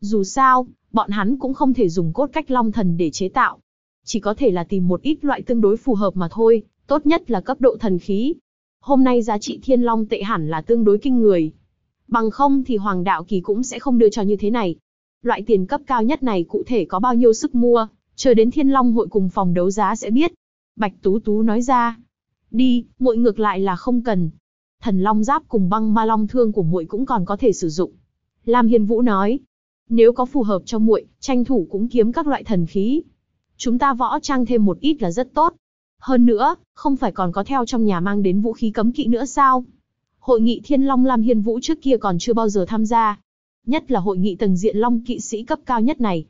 Dù sao, bọn hắn cũng không thể dùng cốt cách long thần để chế tạo. Chỉ có thể là tìm một ít loại tương đối phù hợp mà thôi, tốt nhất là cấp độ thần khí. Hôm nay giá trị thiên long tệ hẳn là tương đối kinh người. Bằng không thì Hoàng Đạo Kỳ cũng sẽ không đưa cho như thế này. Loại tiền cấp cao nhất này cụ thể có bao nhiêu sức mua, chờ đến Thiên Long hội cùng phòng đấu giá sẽ biết. Bạch Tú Tú nói ra. Đi, muội ngược lại là không cần. Thần Long Giáp cùng băng ma long thương của muội cũng còn có thể sử dụng. Lam Hiên Vũ nói. Nếu có phù hợp cho muội, tranh thủ cũng kiếm các loại thần khí. Chúng ta võ trang thêm một ít là rất tốt. Hơn nữa, không phải còn có theo trong nhà mang đến vũ khí cấm kỵ nữa sao? Hội nghị Thiên Long Lam Hiên Vũ trước kia còn chưa bao giờ tham gia. Nhất là hội nghị tầng diện Long kỵ sĩ cấp cao nhất này.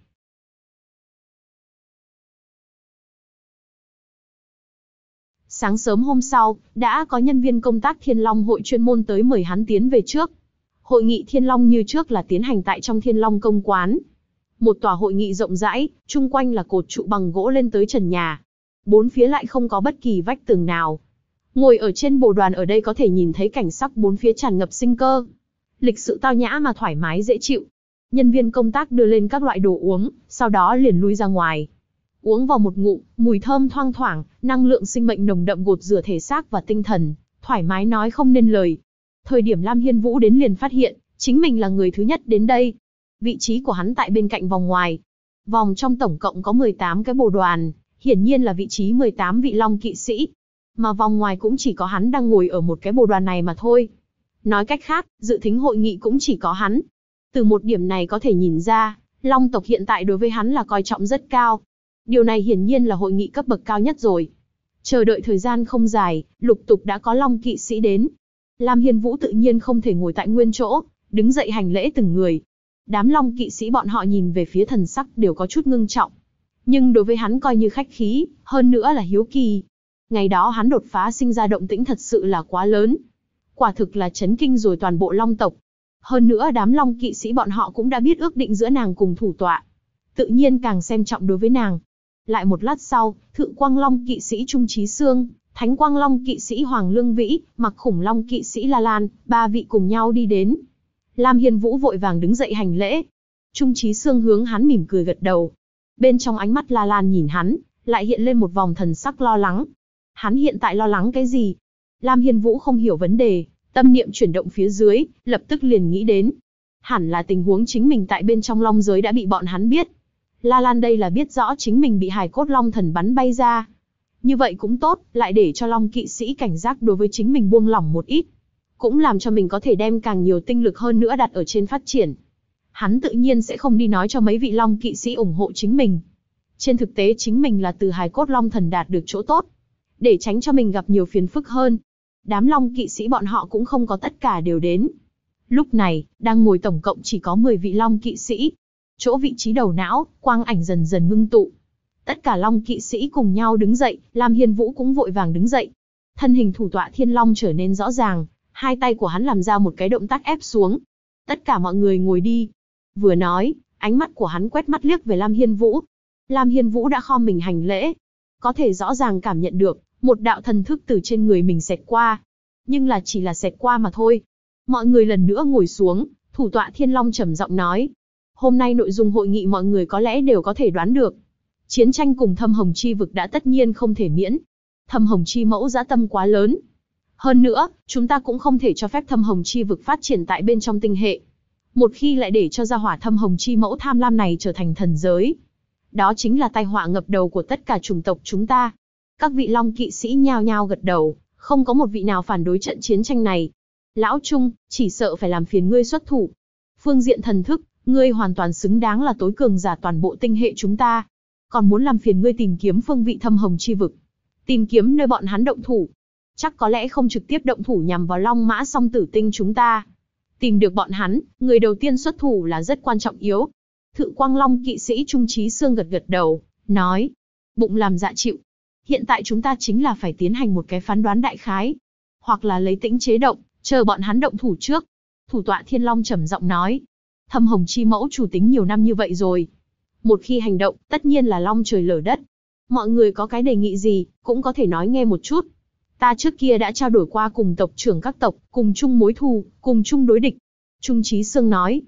Sáng sớm hôm sau, đã có nhân viên công tác Thiên Long hội chuyên môn tới mời hắn tiến về trước. Hội nghị Thiên Long như trước là tiến hành tại trong Thiên Long công quán. Một tòa hội nghị rộng rãi, chung quanh là cột trụ bằng gỗ lên tới trần nhà. Bốn phía lại không có bất kỳ vách tường nào. Ngồi ở trên bồ đoàn ở đây có thể nhìn thấy cảnh sắc bốn phía tràn ngập sinh cơ. Lịch sự tao nhã mà thoải mái dễ chịu. Nhân viên công tác đưa lên các loại đồ uống, sau đó liền lui ra ngoài. Uống vào một ngụm, mùi thơm thoang thoảng, năng lượng sinh mệnh nồng đậm gột rửa thể xác và tinh thần, thoải mái nói không nên lời. Thời điểm Lam Hiên Vũ đến liền phát hiện, chính mình là người thứ nhất đến đây. Vị trí của hắn tại bên cạnh vòng ngoài. Vòng trong tổng cộng có 18 cái bồ đoàn, hiển nhiên là vị trí 18 vị Long kỵ sĩ. Mà vòng ngoài cũng chỉ có hắn đang ngồi ở một cái bồ đoàn này mà thôi. Nói cách khác, dự thính hội nghị cũng chỉ có hắn. Từ một điểm này có thể nhìn ra, Long tộc hiện tại đối với hắn là coi trọng rất cao. Điều này hiển nhiên là hội nghị cấp bậc cao nhất rồi. Chờ đợi thời gian không dài, lục tục đã có Long kỵ sĩ đến. Lam Hiên Vũ tự nhiên không thể ngồi tại nguyên chỗ, đứng dậy hành lễ từng người. Đám Long kỵ sĩ bọn họ nhìn về phía thần sắc đều có chút ngưng trọng. Nhưng đối với hắn coi như khách khí, hơn nữa là hiếu kỳ. Ngày đó hắn đột phá sinh ra động tĩnh thật sự là quá lớn. Quả thực là chấn kinh rồi toàn bộ Long tộc. Hơn nữa đám Long kỵ sĩ bọn họ cũng đã biết ước định giữa nàng cùng thủ tọa. Tự nhiên càng xem trọng đối với nàng. Lại một lát sau, Thượng Quang Long kỵ sĩ Trung Chí Sương, Thánh Quang Long kỵ sĩ Hoàng Lương Vĩ, Mặc Khủng Long kỵ sĩ La Lan, ba vị cùng nhau đi đến. Lam Hiên Vũ vội vàng đứng dậy hành lễ. Trung Chí Sương hướng hắn mỉm cười gật đầu. Bên trong ánh mắt La Lan nhìn hắn, lại hiện lên một vòng thần sắc lo lắng. Hắn hiện tại lo lắng cái gì? Lam Hiên Vũ không hiểu vấn đề, tâm niệm chuyển động phía dưới, lập tức liền nghĩ đến. Hẳn là tình huống chính mình tại bên trong Long giới đã bị bọn hắn biết. La Lan đây là biết rõ chính mình bị hài cốt Long thần bắn bay ra. Như vậy cũng tốt, lại để cho Long kỵ sĩ cảnh giác đối với chính mình buông lỏng một ít. Cũng làm cho mình có thể đem càng nhiều tinh lực hơn nữa đặt ở trên phát triển. Hắn tự nhiên sẽ không đi nói cho mấy vị Long kỵ sĩ ủng hộ chính mình. Trên thực tế chính mình là từ hài cốt Long thần đạt được chỗ tốt. Để tránh cho mình gặp nhiều phiền phức hơn. Đám Long kỵ sĩ bọn họ cũng không có tất cả đều đến. Lúc này, đang ngồi tổng cộng chỉ có 10 vị Long kỵ sĩ. Chỗ vị trí đầu não, quang ảnh dần dần ngưng tụ. Tất cả Long kỵ sĩ cùng nhau đứng dậy, Lam Hiên Vũ cũng vội vàng đứng dậy. Thân hình thủ tọa Thiên Long trở nên rõ ràng, hai tay của hắn làm ra một cái động tác ép xuống. Tất cả mọi người ngồi đi. Vừa nói, ánh mắt của hắn quét mắt liếc về Lam Hiên Vũ. Lam Hiên Vũ đã khom mình hành lễ. Có thể rõ ràng cảm nhận được, một đạo thần thức từ trên người mình xẹt qua. Nhưng là chỉ là xẹt qua mà thôi. Mọi người lần nữa ngồi xuống, thủ tọa Thiên Long trầm giọng nói. Hôm nay nội dung hội nghị mọi người có lẽ đều có thể đoán được. Chiến tranh cùng Thâm Hồng Chi vực đã tất nhiên không thể miễn. Thâm Hồng Chi mẫu dã tâm quá lớn. Hơn nữa, chúng ta cũng không thể cho phép Thâm Hồng Chi vực phát triển tại bên trong tinh hệ. Một khi lại để cho gia hỏa Thâm Hồng Chi mẫu tham lam này trở thành thần giới. Đó chính là tai họa ngập đầu của tất cả chủng tộc chúng ta. Các vị Long kỵ sĩ nhao nhao gật đầu, không có một vị nào phản đối trận chiến tranh này. Lão Trung, chỉ sợ phải làm phiền ngươi xuất thủ. Phương diện thần thức, ngươi hoàn toàn xứng đáng là tối cường giả toàn bộ tinh hệ chúng ta. Còn muốn làm phiền ngươi tìm kiếm phương vị Thâm Hồng Chi vực. Tìm kiếm nơi bọn hắn động thủ. Chắc có lẽ không trực tiếp động thủ nhằm vào Long Mã Song Tử Tinh chúng ta. Tìm được bọn hắn, người đầu tiên xuất thủ là rất quan trọng yếu. Thượng Quang Long kỵ sĩ Trung Chí Sương gật gật đầu, nói. Bụng làm dạ chịu. Hiện tại chúng ta chính là phải tiến hành một cái phán đoán đại khái. Hoặc là lấy tĩnh chế động, chờ bọn hắn động thủ trước. Thủ tọa Thiên Long trầm giọng nói. Thâm Hồng Chi mẫu chủ tính nhiều năm như vậy rồi. Một khi hành động, tất nhiên là long trời lở đất. Mọi người có cái đề nghị gì, cũng có thể nói nghe một chút. Ta trước kia đã trao đổi qua cùng tộc trưởng các tộc, cùng chung mối thù, cùng chung đối địch. Trung Chí Sương nói.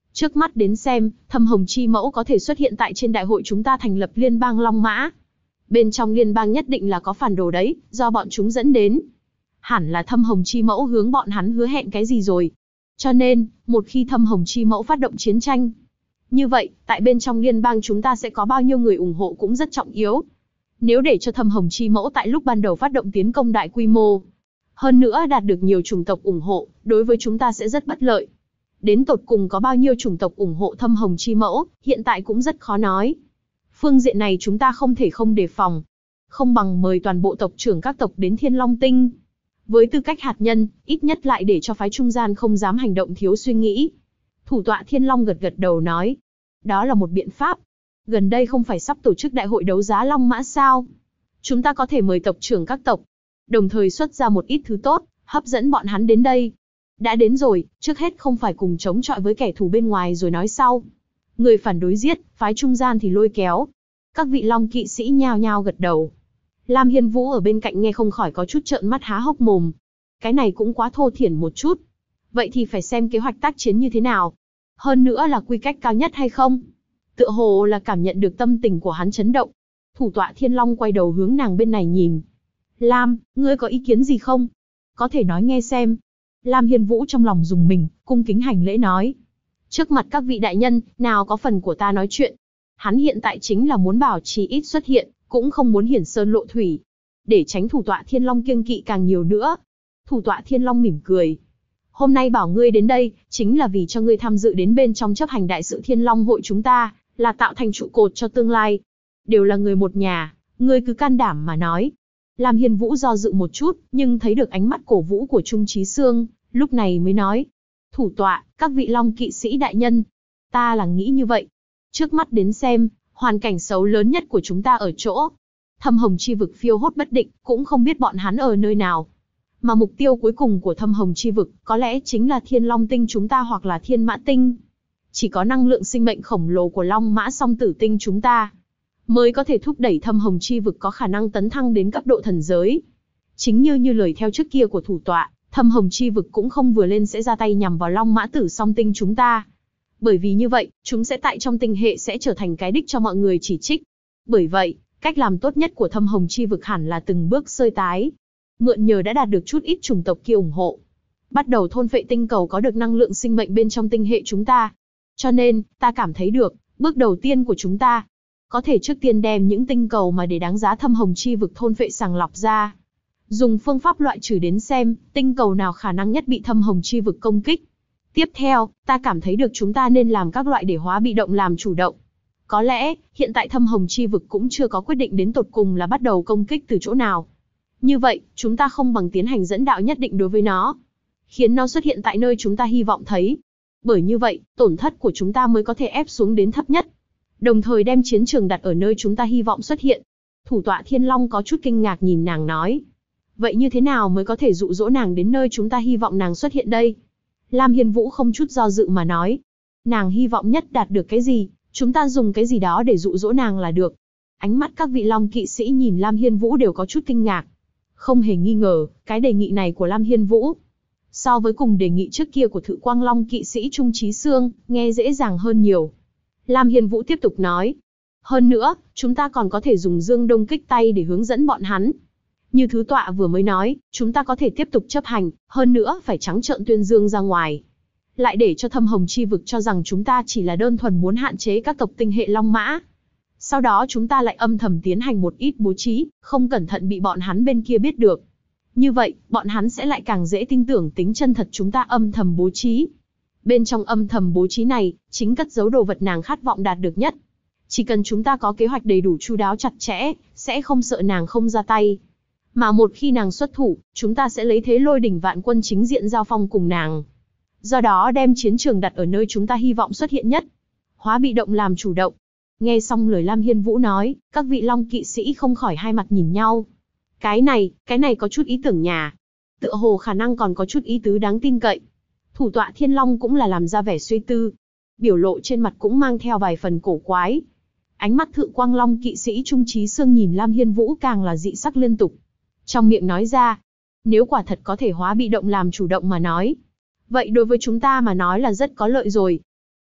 Trước mắt đến xem, Thâm Hồng Chi Mẫu có thể xuất hiện tại trên đại hội chúng ta thành lập liên bang Long Mã. Bên trong liên bang nhất định là có phản đồ đấy, do bọn chúng dẫn đến. Hẳn là Thâm Hồng Chi Mẫu hướng bọn hắn hứa hẹn cái gì rồi. Cho nên, một khi Thâm Hồng Chi Mẫu phát động chiến tranh, như vậy, tại bên trong liên bang chúng ta sẽ có bao nhiêu người ủng hộ cũng rất trọng yếu. Nếu để cho Thâm Hồng Chi Mẫu tại lúc ban đầu phát động tiến công đại quy mô, hơn nữa đạt được nhiều chủng tộc ủng hộ, đối với chúng ta sẽ rất bất lợi. Đến tột cùng có bao nhiêu chủng tộc ủng hộ Thâm Hồng Chi Mẫu, hiện tại cũng rất khó nói. Phương diện này chúng ta không thể không đề phòng. Không bằng mời toàn bộ tộc trưởng các tộc đến Thiên Long Tinh. Với tư cách hạt nhân, ít nhất lại để cho phái trung gian không dám hành động thiếu suy nghĩ. Thủ tọa Thiên Long gật gật đầu nói. Đó là một biện pháp. Gần đây không phải sắp tổ chức đại hội đấu giá Long Mã sao? Chúng ta có thể mời tộc trưởng các tộc, đồng thời xuất ra một ít thứ tốt, hấp dẫn bọn hắn đến đây. Đã đến rồi, trước hết không phải cùng chống chọi với kẻ thù bên ngoài rồi nói sau. Người phản đối giết, phái trung gian thì lôi kéo. Các vị Long kỵ sĩ nhao nhao gật đầu. Lam Hiên Vũ ở bên cạnh nghe không khỏi có chút trợn mắt há hốc mồm. Cái này cũng quá thô thiển một chút. Vậy thì phải xem kế hoạch tác chiến như thế nào. Hơn nữa là quy cách cao nhất hay không. Tựa hồ là cảm nhận được tâm tình của hắn chấn động. Thủ tọa Thiên Long quay đầu hướng nàng bên này nhìn. Lam, ngươi có ý kiến gì không? Có thể nói nghe xem. Lam Hiên Vũ trong lòng rùng mình, cung kính hành lễ nói. Trước mặt các vị đại nhân, nào có phần của ta nói chuyện. Hắn hiện tại chính là muốn bảo trì ít xuất hiện, cũng không muốn hiển sơn lộ thủy. Để tránh thủ tọa Thiên Long kiêng kỵ càng nhiều nữa. Thủ tọa Thiên Long mỉm cười. Hôm nay bảo ngươi đến đây, chính là vì cho ngươi tham dự đến bên trong chấp hành đại sự Thiên Long hội chúng ta, là tạo thành trụ cột cho tương lai. Đều là người một nhà, ngươi cứ can đảm mà nói. Lam Hiên Vũ do dự một chút, nhưng thấy được ánh mắt cổ vũ của Trung Chí Sương, lúc này mới nói. Thủ tọa, các vị Long kỵ sĩ đại nhân. Ta là nghĩ như vậy. Trước mắt đến xem, hoàn cảnh xấu lớn nhất của chúng ta ở chỗ. Thâm Hồng Chi vực phiêu hốt bất định, cũng không biết bọn hắn ở nơi nào. Mà mục tiêu cuối cùng của Thâm Hồng Chi vực, có lẽ chính là Thiên Long Tinh chúng ta hoặc là Thiên Mã Tinh. Chỉ có năng lượng sinh mệnh khổng lồ của Long Mã Song Tử Tinh chúng ta, mới có thể thúc đẩy Thâm Hồng Chi vực có khả năng tấn thăng đến cấp độ thần giới. Chính như lời theo trước kia của thủ tọa, Thâm Hồng Chi vực cũng không vừa lên sẽ ra tay nhằm vào Long Mã Tử Song Tinh chúng ta. Bởi vì như vậy, chúng sẽ tại trong tinh hệ sẽ trở thành cái đích cho mọi người chỉ trích. Bởi vậy, cách làm tốt nhất của Thâm Hồng Chi vực hẳn là từng bước sơi tái. Mượn nhờ đã đạt được chút ít chủng tộc kia ủng hộ. Bắt đầu thôn phệ tinh cầu có được năng lượng sinh mệnh bên trong tinh hệ chúng ta. Cho nên, ta cảm thấy được, bước đầu tiên của chúng ta, có thể trước tiên đem những tinh cầu mà để đáng giá Thâm Hồng Chi vực thôn phệ sàng lọc ra. Dùng phương pháp loại trừ đến xem, tinh cầu nào khả năng nhất bị Thâm Hồng Chi vực công kích. Tiếp theo, ta cảm thấy được chúng ta nên làm các loại để hóa bị động làm chủ động. Có lẽ, hiện tại Thâm Hồng Chi vực cũng chưa có quyết định đến tột cùng là bắt đầu công kích từ chỗ nào. Như vậy, chúng ta không bằng tiến hành dẫn đạo nhất định đối với nó. Khiến nó xuất hiện tại nơi chúng ta hy vọng thấy. Bởi như vậy, tổn thất của chúng ta mới có thể ép xuống đến thấp nhất. Đồng thời đem chiến trường đặt ở nơi chúng ta hy vọng xuất hiện. Thủ tọa Thiên Long có chút kinh ngạc nhìn nàng nói. Vậy như thế nào mới có thể dụ dỗ nàng đến nơi chúng ta hy vọng nàng xuất hiện đây? Lam Hiên Vũ không chút do dự mà nói. Nàng hy vọng nhất đạt được cái gì, chúng ta dùng cái gì đó để dụ dỗ nàng là được. Ánh mắt các vị Long kỵ sĩ nhìn Lam Hiên Vũ đều có chút kinh ngạc. Không hề nghi ngờ, cái đề nghị này của Lam Hiên Vũ, so với cùng đề nghị trước kia của Thự Quang Long kỵ sĩ Trung Chí Sương, nghe dễ dàng hơn nhiều. Lam Hiên Vũ tiếp tục nói. Hơn nữa, chúng ta còn có thể dùng Dương Đông Kích Tay để hướng dẫn bọn hắn. Như thứ tọa vừa mới nói, chúng ta có thể tiếp tục chấp hành, hơn nữa phải trắng trợn tuyên dương ra ngoài. Lại để cho Thâm Hồng Chi vực cho rằng chúng ta chỉ là đơn thuần muốn hạn chế các tộc tinh hệ Long Mã. Sau đó chúng ta lại âm thầm tiến hành một ít bố trí, không cẩn thận bị bọn hắn bên kia biết được. Như vậy, bọn hắn sẽ lại càng dễ tin tưởng tính chân thật chúng ta âm thầm bố trí. Bên trong âm thầm bố trí này, chính cất giấu đồ vật nàng khát vọng đạt được nhất. Chỉ cần chúng ta có kế hoạch đầy đủ chu đáo chặt chẽ, sẽ không sợ nàng không ra tay. Mà một khi nàng xuất thủ, chúng ta sẽ lấy thế lôi đỉnh vạn quân chính diện giao phong cùng nàng. Do đó đem chiến trường đặt ở nơi chúng ta hy vọng xuất hiện nhất. Hóa bị động làm chủ động. Nghe xong lời Lam Hiên Vũ nói, các vị Long kỵ sĩ không khỏi hai mặt nhìn nhau. Cái này có chút ý tưởng nhà. Tựa hồ khả năng còn có chút ý tứ đáng tin cậy. Thủ tọa Thiên Long cũng là làm ra vẻ suy tư. Biểu lộ trên mặt cũng mang theo vài phần cổ quái. Ánh mắt Thự Quang Long kỵ sĩ Trung Chí Sương nhìn Lam Hiên Vũ càng là dị sắc liên tục. Trong miệng nói ra, nếu quả thật có thể hóa bị động làm chủ động mà nói, vậy đối với chúng ta mà nói là rất có lợi rồi.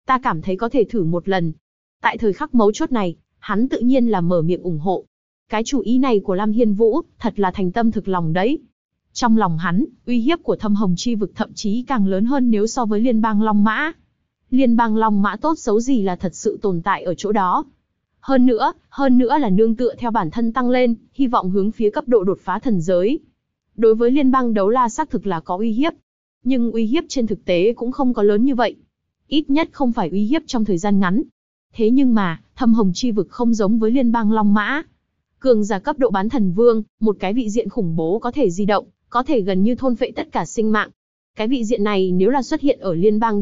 Ta cảm thấy có thể thử một lần. Tại thời khắc mấu chốt này, hắn tự nhiên là mở miệng ủng hộ. Cái chủ ý này của Lam Hiên Vũ, thật là thành tâm thực lòng đấy. Trong lòng hắn, uy hiếp của Thâm Hồng Chi vực thậm chí càng lớn hơn nếu so với Liên bang Long Mã. Liên bang Long Mã tốt xấu gì là thật sự tồn tại ở chỗ đó. Hơn nữa là nương tựa theo bản thân tăng lên, hy vọng hướng phía cấp độ đột phá thần giới. Đối với Liên bang Đấu La xác thực là có uy hiếp. Nhưng uy hiếp trên thực tế cũng không có lớn như vậy. Ít nhất không phải uy hiếp trong thời gian ngắn. Thế nhưng mà, Thâm Hồng Chi vực không giống với Liên bang Long Mã. Cường giả cấp độ bán thần vương, một cái vị diện khủng bố có thể di động, có thể gần như thôn phệ tất cả sinh mạng. Cái vị diện này nếu là xuất hiện ở Liên bang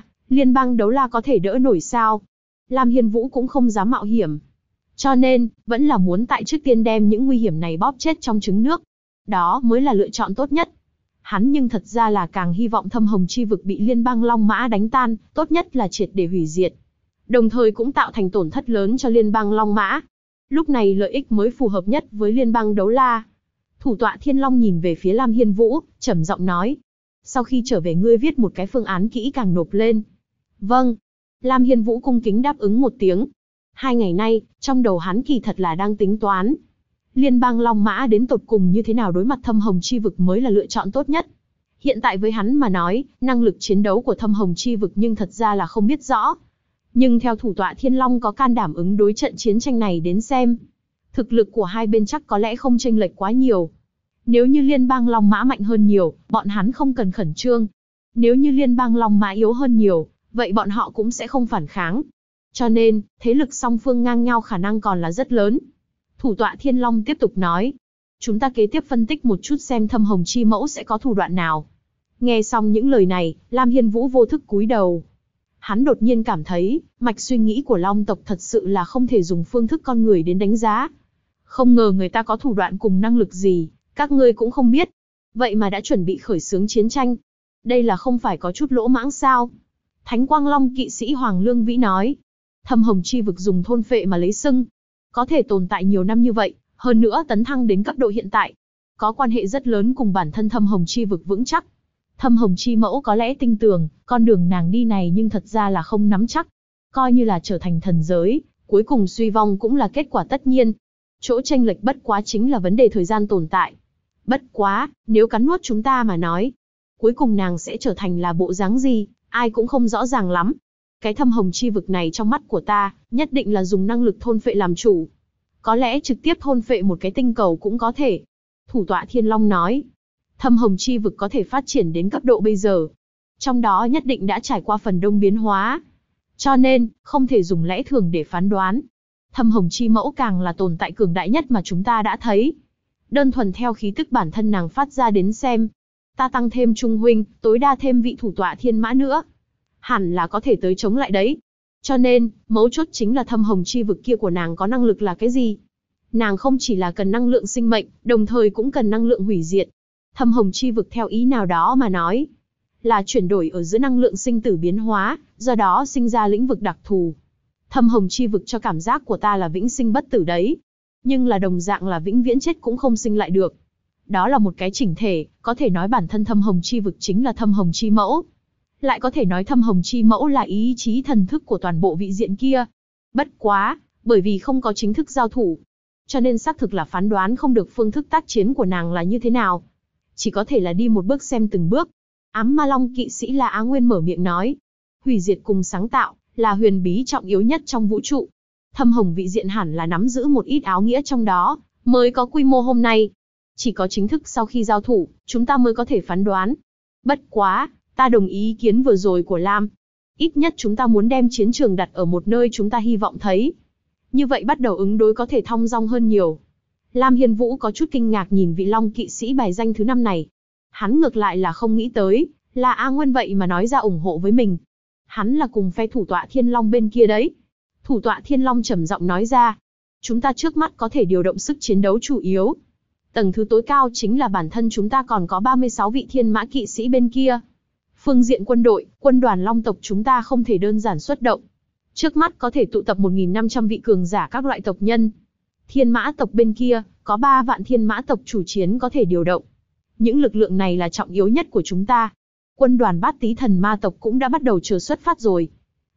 Đấu La có thể đỡ nổi sao? Lam Hiên Vũ cũng không dám mạo hiểm. Cho nên, vẫn là muốn tại trước tiên đem những nguy hiểm này bóp chết trong trứng nước. Đó mới là lựa chọn tốt nhất. Hắn nhưng thật ra là càng hy vọng Thâm Hồng Chi vực bị Liên bang Long Mã đánh tan, tốt nhất là triệt để hủy diệt. Đồng thời cũng tạo thành tổn thất lớn cho Liên bang Long Mã. Lúc này lợi ích mới phù hợp nhất với Liên bang Đấu La. Thủ tọa Thiên Long nhìn về phía Lam Hiên Vũ, trầm giọng nói. Sau khi trở về ngươi viết một cái phương án kỹ càng nộp lên. Vâng. Lam Hiên Vũ cung kính đáp ứng một tiếng. 2 ngày nay, trong đầu hắn kỳ thật là đang tính toán. Liên bang Long Mã đến tột cùng như thế nào đối mặt Thâm Hồng Chi vực mới là lựa chọn tốt nhất. Hiện tại với hắn mà nói, năng lực chiến đấu của Thâm Hồng Chi vực nhưng thật ra là không biết rõ. Nhưng theo thủ tọa Thiên Long có can đảm ứng đối trận chiến tranh này đến xem. Thực lực của hai bên chắc có lẽ không chênh lệch quá nhiều. Nếu như Liên bang Long Mã mạnh hơn nhiều, bọn hắn không cần khẩn trương. Nếu như Liên bang Long Mã yếu hơn nhiều, vậy bọn họ cũng sẽ không phản kháng. Cho nên, thế lực song phương ngang nhau khả năng còn là rất lớn. Thủ tọa Thiên Long tiếp tục nói. Chúng ta kế tiếp phân tích một chút xem Thâm Hồng Chi mẫu sẽ có thủ đoạn nào. Nghe xong những lời này, Lam Hiên Vũ vô thức cúi đầu. Hắn đột nhiên cảm thấy, mạch suy nghĩ của Long tộc thật sự là không thể dùng phương thức con người đến đánh giá. Không ngờ người ta có thủ đoạn cùng năng lực gì, các ngươi cũng không biết. Vậy mà đã chuẩn bị khởi xướng chiến tranh. Đây là không phải có chút lỗ mãng sao? Thánh Quang Long kỵ sĩ Hoàng Lương Vĩ nói. Thâm Hồng Chi vực dùng thôn phệ mà lấy xưng. Có thể tồn tại nhiều năm như vậy, hơn nữa tấn thăng đến cấp độ hiện tại. Có quan hệ rất lớn cùng bản thân Thâm Hồng Chi vực vững chắc. Thâm Hồng Chi mẫu có lẽ tin tưởng, con đường nàng đi này nhưng thật ra là không nắm chắc. Coi như là trở thành thần giới, cuối cùng suy vong cũng là kết quả tất nhiên. Chỗ chênh lệch bất quá chính là vấn đề thời gian tồn tại. Bất quá, nếu cắn nuốt chúng ta mà nói, cuối cùng nàng sẽ trở thành là bộ dáng gì, ai cũng không rõ ràng lắm. Cái Thâm Hồng Chi vực này trong mắt của ta, nhất định là dùng năng lực thôn phệ làm chủ. Có lẽ trực tiếp thôn phệ một cái tinh cầu cũng có thể. Thủ tọa Thiên Long nói. Thâm Hồng Chi vực có thể phát triển đến cấp độ bây giờ. Trong đó nhất định đã trải qua phần đông biến hóa. Cho nên, không thể dùng lẽ thường để phán đoán. Thâm Hồng Chi mẫu càng là tồn tại cường đại nhất mà chúng ta đã thấy. Đơn thuần theo khí tức bản thân nàng phát ra đến xem. Ta tăng thêm Trung huynh, tối đa thêm vị thủ tọa Thiên Mã nữa. Hẳn là có thể tới chống lại đấy. Cho nên, mấu chốt chính là Thâm Hồng Chi vực kia của nàng có năng lực là cái gì? Nàng không chỉ là cần năng lượng sinh mệnh, đồng thời cũng cần năng lượng hủy diệt. Thâm Hồng Chi vực theo ý nào đó mà nói, là chuyển đổi ở giữa năng lượng sinh tử biến hóa, do đó sinh ra lĩnh vực đặc thù. Thâm Hồng Chi vực cho cảm giác của ta là vĩnh sinh bất tử đấy. Nhưng là đồng dạng là vĩnh viễn chết cũng không sinh lại được. Đó là một cái chỉnh thể, có thể nói bản thân Thâm Hồng Chi vực chính là Thâm Hồng Chi mẫu. Lại có thể nói Thâm Hồng Chi mẫu là ý chí thần thức của toàn bộ vị diện kia. Bất quá, bởi vì không có chính thức giao thủ, cho nên xác thực là phán đoán không được phương thức tác chiến của nàng là như thế nào. Chỉ có thể là đi một bước xem từng bước. Ám Ma Long kỵ sĩ La Á Nguyên mở miệng nói. Hủy diệt cùng sáng tạo, là huyền bí trọng yếu nhất trong vũ trụ. Thâm Hồng vị diện hẳn là nắm giữ một ít áo nghĩa trong đó, mới có quy mô hôm nay. Chỉ có chính thức sau khi giao thủ, chúng ta mới có thể phán đoán. Bất quá, ta đồng ý ý kiến vừa rồi của Lam. Ít nhất chúng ta muốn đem chiến trường đặt ở một nơi chúng ta hy vọng thấy. Như vậy bắt đầu ứng đối có thể thong dong hơn nhiều. Lam Hiên Vũ có chút kinh ngạc nhìn vị Long kỵ sĩ bài danh thứ 5 này. Hắn ngược lại là không nghĩ tới, là A Nguyên vậy mà nói ra ủng hộ với mình. Hắn là cùng phe thủ tọa Thiên Long bên kia đấy. Thủ tọa Thiên Long trầm giọng nói ra. Chúng ta trước mắt có thể điều động sức chiến đấu chủ yếu. Tầng thứ tối cao chính là bản thân chúng ta còn có 36 vị thiên mã kỵ sĩ bên kia. Phương diện quân đội, quân đoàn Long tộc chúng ta không thể đơn giản xuất động. Trước mắt có thể tụ tập 1.500 vị cường giả các loại tộc nhân. Thiên mã tộc bên kia, có 3 vạn thiên mã tộc chủ chiến có thể điều động. Những lực lượng này là trọng yếu nhất của chúng ta. Quân đoàn Bát Tý Thần Ma tộc cũng đã bắt đầu chờ xuất phát rồi.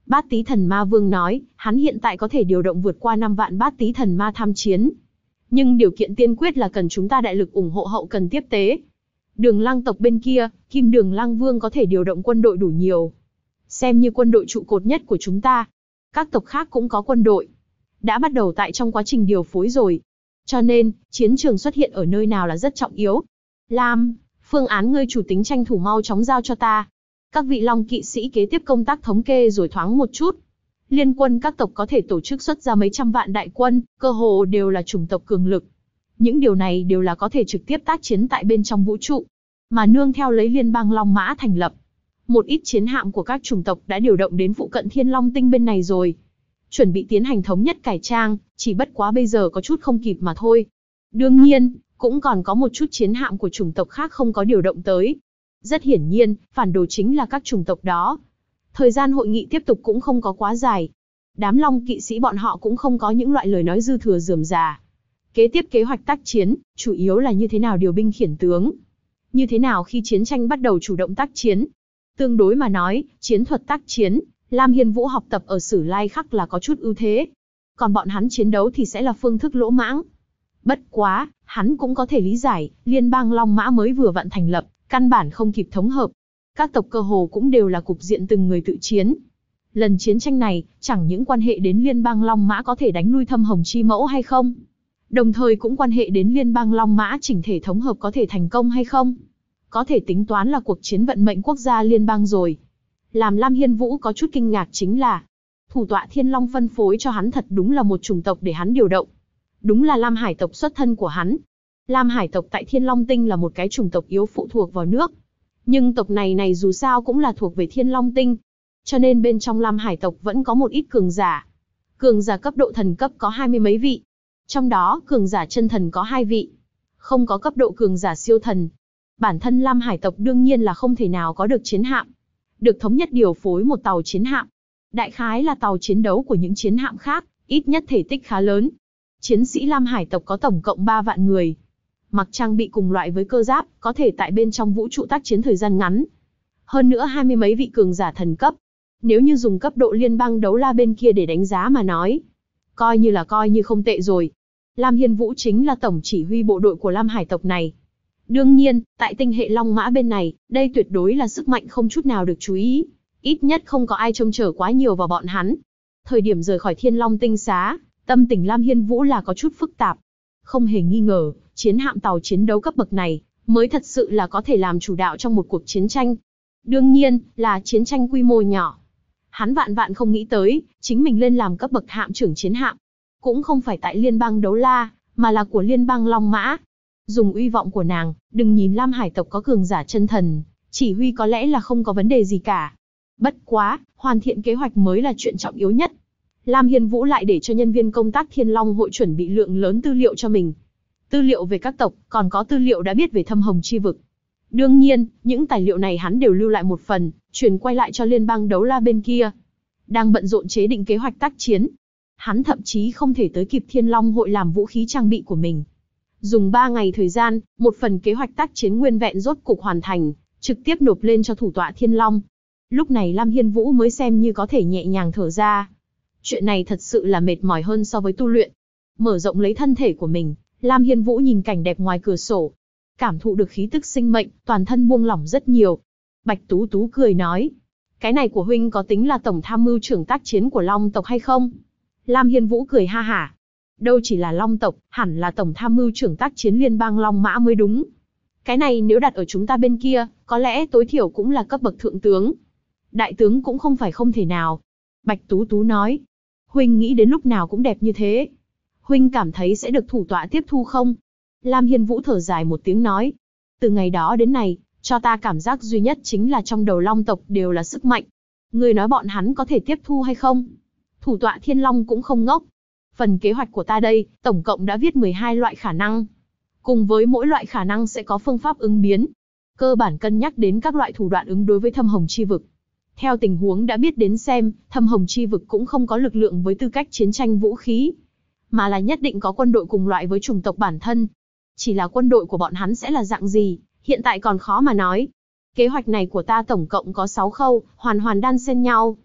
Bát Tý Thần Ma Vương nói, hắn hiện tại có thể điều động vượt qua 5 vạn Bát Tý Thần Ma tham chiến. Nhưng điều kiện tiên quyết là cần chúng ta đại lực ủng hộ hậu cần tiếp tế. Đường Lăng tộc bên kia, Kim Đường Lăng Vương có thể điều động quân đội đủ nhiều. Xem như quân đội trụ cột nhất của chúng ta. Các tộc khác cũng có quân đội. Đã bắt đầu tại trong quá trình điều phối rồi. Cho nên, chiến trường xuất hiện ở nơi nào là rất trọng yếu. Lam, phương án ngươi chủ tính tranh thủ mau chóng giao cho ta. Các vị Long kỵ sĩ kế tiếp công tác thống kê rồi thoáng một chút. Liên quân các tộc có thể tổ chức xuất ra mấy trăm vạn đại quân, cơ hồ đều là chủng tộc cường lực. Những điều này đều là có thể trực tiếp tác chiến tại bên trong vũ trụ. Mà nương theo lấy liên bang Long Mã thành lập. Một ít chiến hạm của các chủng tộc đã điều động đến phụ cận Thiên Long Tinh bên này rồi. Chuẩn bị tiến hành thống nhất cải trang, chỉ bất quá bây giờ có chút không kịp mà thôi. Đương nhiên, cũng còn có một chút chiến hạm của chủng tộc khác không có điều động tới. Rất hiển nhiên, phản đồ chính là các chủng tộc đó. Thời gian hội nghị tiếp tục cũng không có quá dài. Đám Long kỵ sĩ bọn họ cũng không có những loại lời nói dư thừa rườm rà. Kế tiếp kế hoạch tác chiến, chủ yếu là như thế nào điều binh khiển tướng. Như thế nào khi chiến tranh bắt đầu chủ động tác chiến. Tương đối mà nói, chiến thuật tác chiến, Lam Hiên Vũ học tập ở Sử Lai Khắc là có chút ưu thế. Còn bọn hắn chiến đấu thì sẽ là phương thức lỗ mãng. Bất quá, hắn cũng có thể lý giải, liên bang Long Mã mới vừa vặn thành lập, căn bản không kịp thống hợp. Các tộc cơ hồ cũng đều là cục diện từng người tự chiến. Lần chiến tranh này, chẳng những quan hệ đến liên bang Long Mã có thể đánh lui Thâm Hồng Chi Mẫu hay không, đồng thời cũng quan hệ đến liên bang Long Mã chỉnh thể thống hợp có thể thành công hay không. Có thể tính toán là cuộc chiến vận mệnh quốc gia liên bang rồi. Làm Lam Hiên Vũ có chút kinh ngạc chính là, thủ tọa Thiên Long phân phối cho hắn thật đúng là một chủng tộc để hắn điều động. Đúng là Lam Hải tộc xuất thân của hắn. Lam Hải tộc tại Thiên Long Tinh là một cái chủng tộc yếu phụ thuộc vào nước. Nhưng tộc này dù sao cũng là thuộc về Thiên Long Tinh. Cho nên bên trong Lam Hải tộc vẫn có một ít cường giả. Cường giả cấp độ thần cấp có 20 mấy vị. Trong đó, cường giả chân thần có 2 vị. Không có cấp độ cường giả siêu thần. Bản thân Lam Hải tộc đương nhiên là không thể nào có được chiến hạm. Được thống nhất điều phối một tàu chiến hạm. Đại khái là tàu chiến đấu của những chiến hạm khác, ít nhất thể tích khá lớn. Chiến sĩ Lam Hải tộc có tổng cộng 3 vạn người. Mặc trang bị cùng loại với cơ giáp, có thể tại bên trong vũ trụ tác chiến thời gian ngắn. Hơn nữa 20 mấy vị cường giả thần cấp. Nếu như dùng cấp độ liên bang đấu la bên kia để đánh giá mà nói, coi như không tệ rồi. Lam Hiên Vũ chính là tổng chỉ huy bộ đội của Lam Hải tộc này. Đương nhiên, tại tinh hệ Long Mã bên này, đây tuyệt đối là sức mạnh không chút nào được chú ý. Ít nhất không có ai trông chờ quá nhiều vào bọn hắn. Thời điểm rời khỏi Thiên Long Tinh xá, tâm tình Lam Hiên Vũ là có chút phức tạp. Không hề nghi ngờ, chiến hạm tàu chiến đấu cấp bậc này, mới thật sự là có thể làm chủ đạo trong một cuộc chiến tranh. Đương nhiên, là chiến tranh quy mô nhỏ. Hắn vạn không nghĩ tới, chính mình lên làm cấp bậc hạm trưởng chiến hạm. Cũng không phải tại liên bang đấu la, mà là của liên bang Long Mã. Dùng uy vọng của nàng, đừng nhìn Lam Hải tộc có cường giả chân thần, chỉ huy có lẽ là không có vấn đề gì cả. Bất quá, hoàn thiện kế hoạch mới là chuyện trọng yếu nhất. Lam Hiên Vũ lại để cho nhân viên công tác Thiên Long hội chuẩn bị lượng lớn tư liệu cho mình. Tư liệu về các tộc, còn có tư liệu đã biết về Thâm Hồng Chi Vực. Đương nhiên, những tài liệu này hắn đều lưu lại một phần, truyền quay lại cho liên bang đấu la bên kia. Đang bận rộn chế định kế hoạch tác chiến. Hắn thậm chí không thể tới kịp Thiên Long hội làm vũ khí trang bị của mình. Dùng 3 ngày thời gian, một phần kế hoạch tác chiến nguyên vẹn rốt cục hoàn thành, trực tiếp nộp lên cho thủ tọa Thiên Long. Lúc này Lam Hiên Vũ mới xem như có thể nhẹ nhàng thở ra. Chuyện này thật sự là mệt mỏi hơn so với tu luyện. Mở rộng lấy thân thể của mình, Lam Hiên Vũ nhìn cảnh đẹp ngoài cửa sổ. Cảm thụ được khí tức sinh mệnh, toàn thân buông lỏng rất nhiều. Bạch Tú Tú cười nói, cái này của huynh có tính là tổng tham mưu trưởng tác chiến của Long tộc hay không? Lam Hiên Vũ cười ha hả. Đâu chỉ là Long tộc, hẳn là tổng tham mưu trưởng tác chiến liên bang Long Mã mới đúng. Cái này nếu đặt ở chúng ta bên kia, có lẽ tối thiểu cũng là cấp bậc thượng tướng. Đại tướng cũng không phải không thể nào. Bạch Tú Tú nói, huynh nghĩ đến lúc nào cũng đẹp như thế. Huynh cảm thấy sẽ được thủ tọa tiếp thu không? Lam Hiên Vũ thở dài một tiếng nói, từ ngày đó đến nay, cho ta cảm giác duy nhất chính là trong đầu Long tộc đều là sức mạnh. Ngươi nói bọn hắn có thể tiếp thu hay không? Thủ tọa Thiên Long cũng không ngốc. Phần kế hoạch của ta đây, tổng cộng đã viết 12 loại khả năng. Cùng với mỗi loại khả năng sẽ có phương pháp ứng biến. Cơ bản cân nhắc đến các loại thủ đoạn ứng đối với Thâm Hồng Chi Vực. Theo tình huống đã biết đến xem, Thâm Hồng Chi Vực cũng không có lực lượng với tư cách chiến tranh vũ khí, mà là nhất định có quân đội cùng loại với chủng tộc bản thân. Chỉ là quân đội của bọn hắn sẽ là dạng gì, hiện tại còn khó mà nói. Kế hoạch này của ta tổng cộng có 6 khâu, hoàn hoàn đan xen nhau.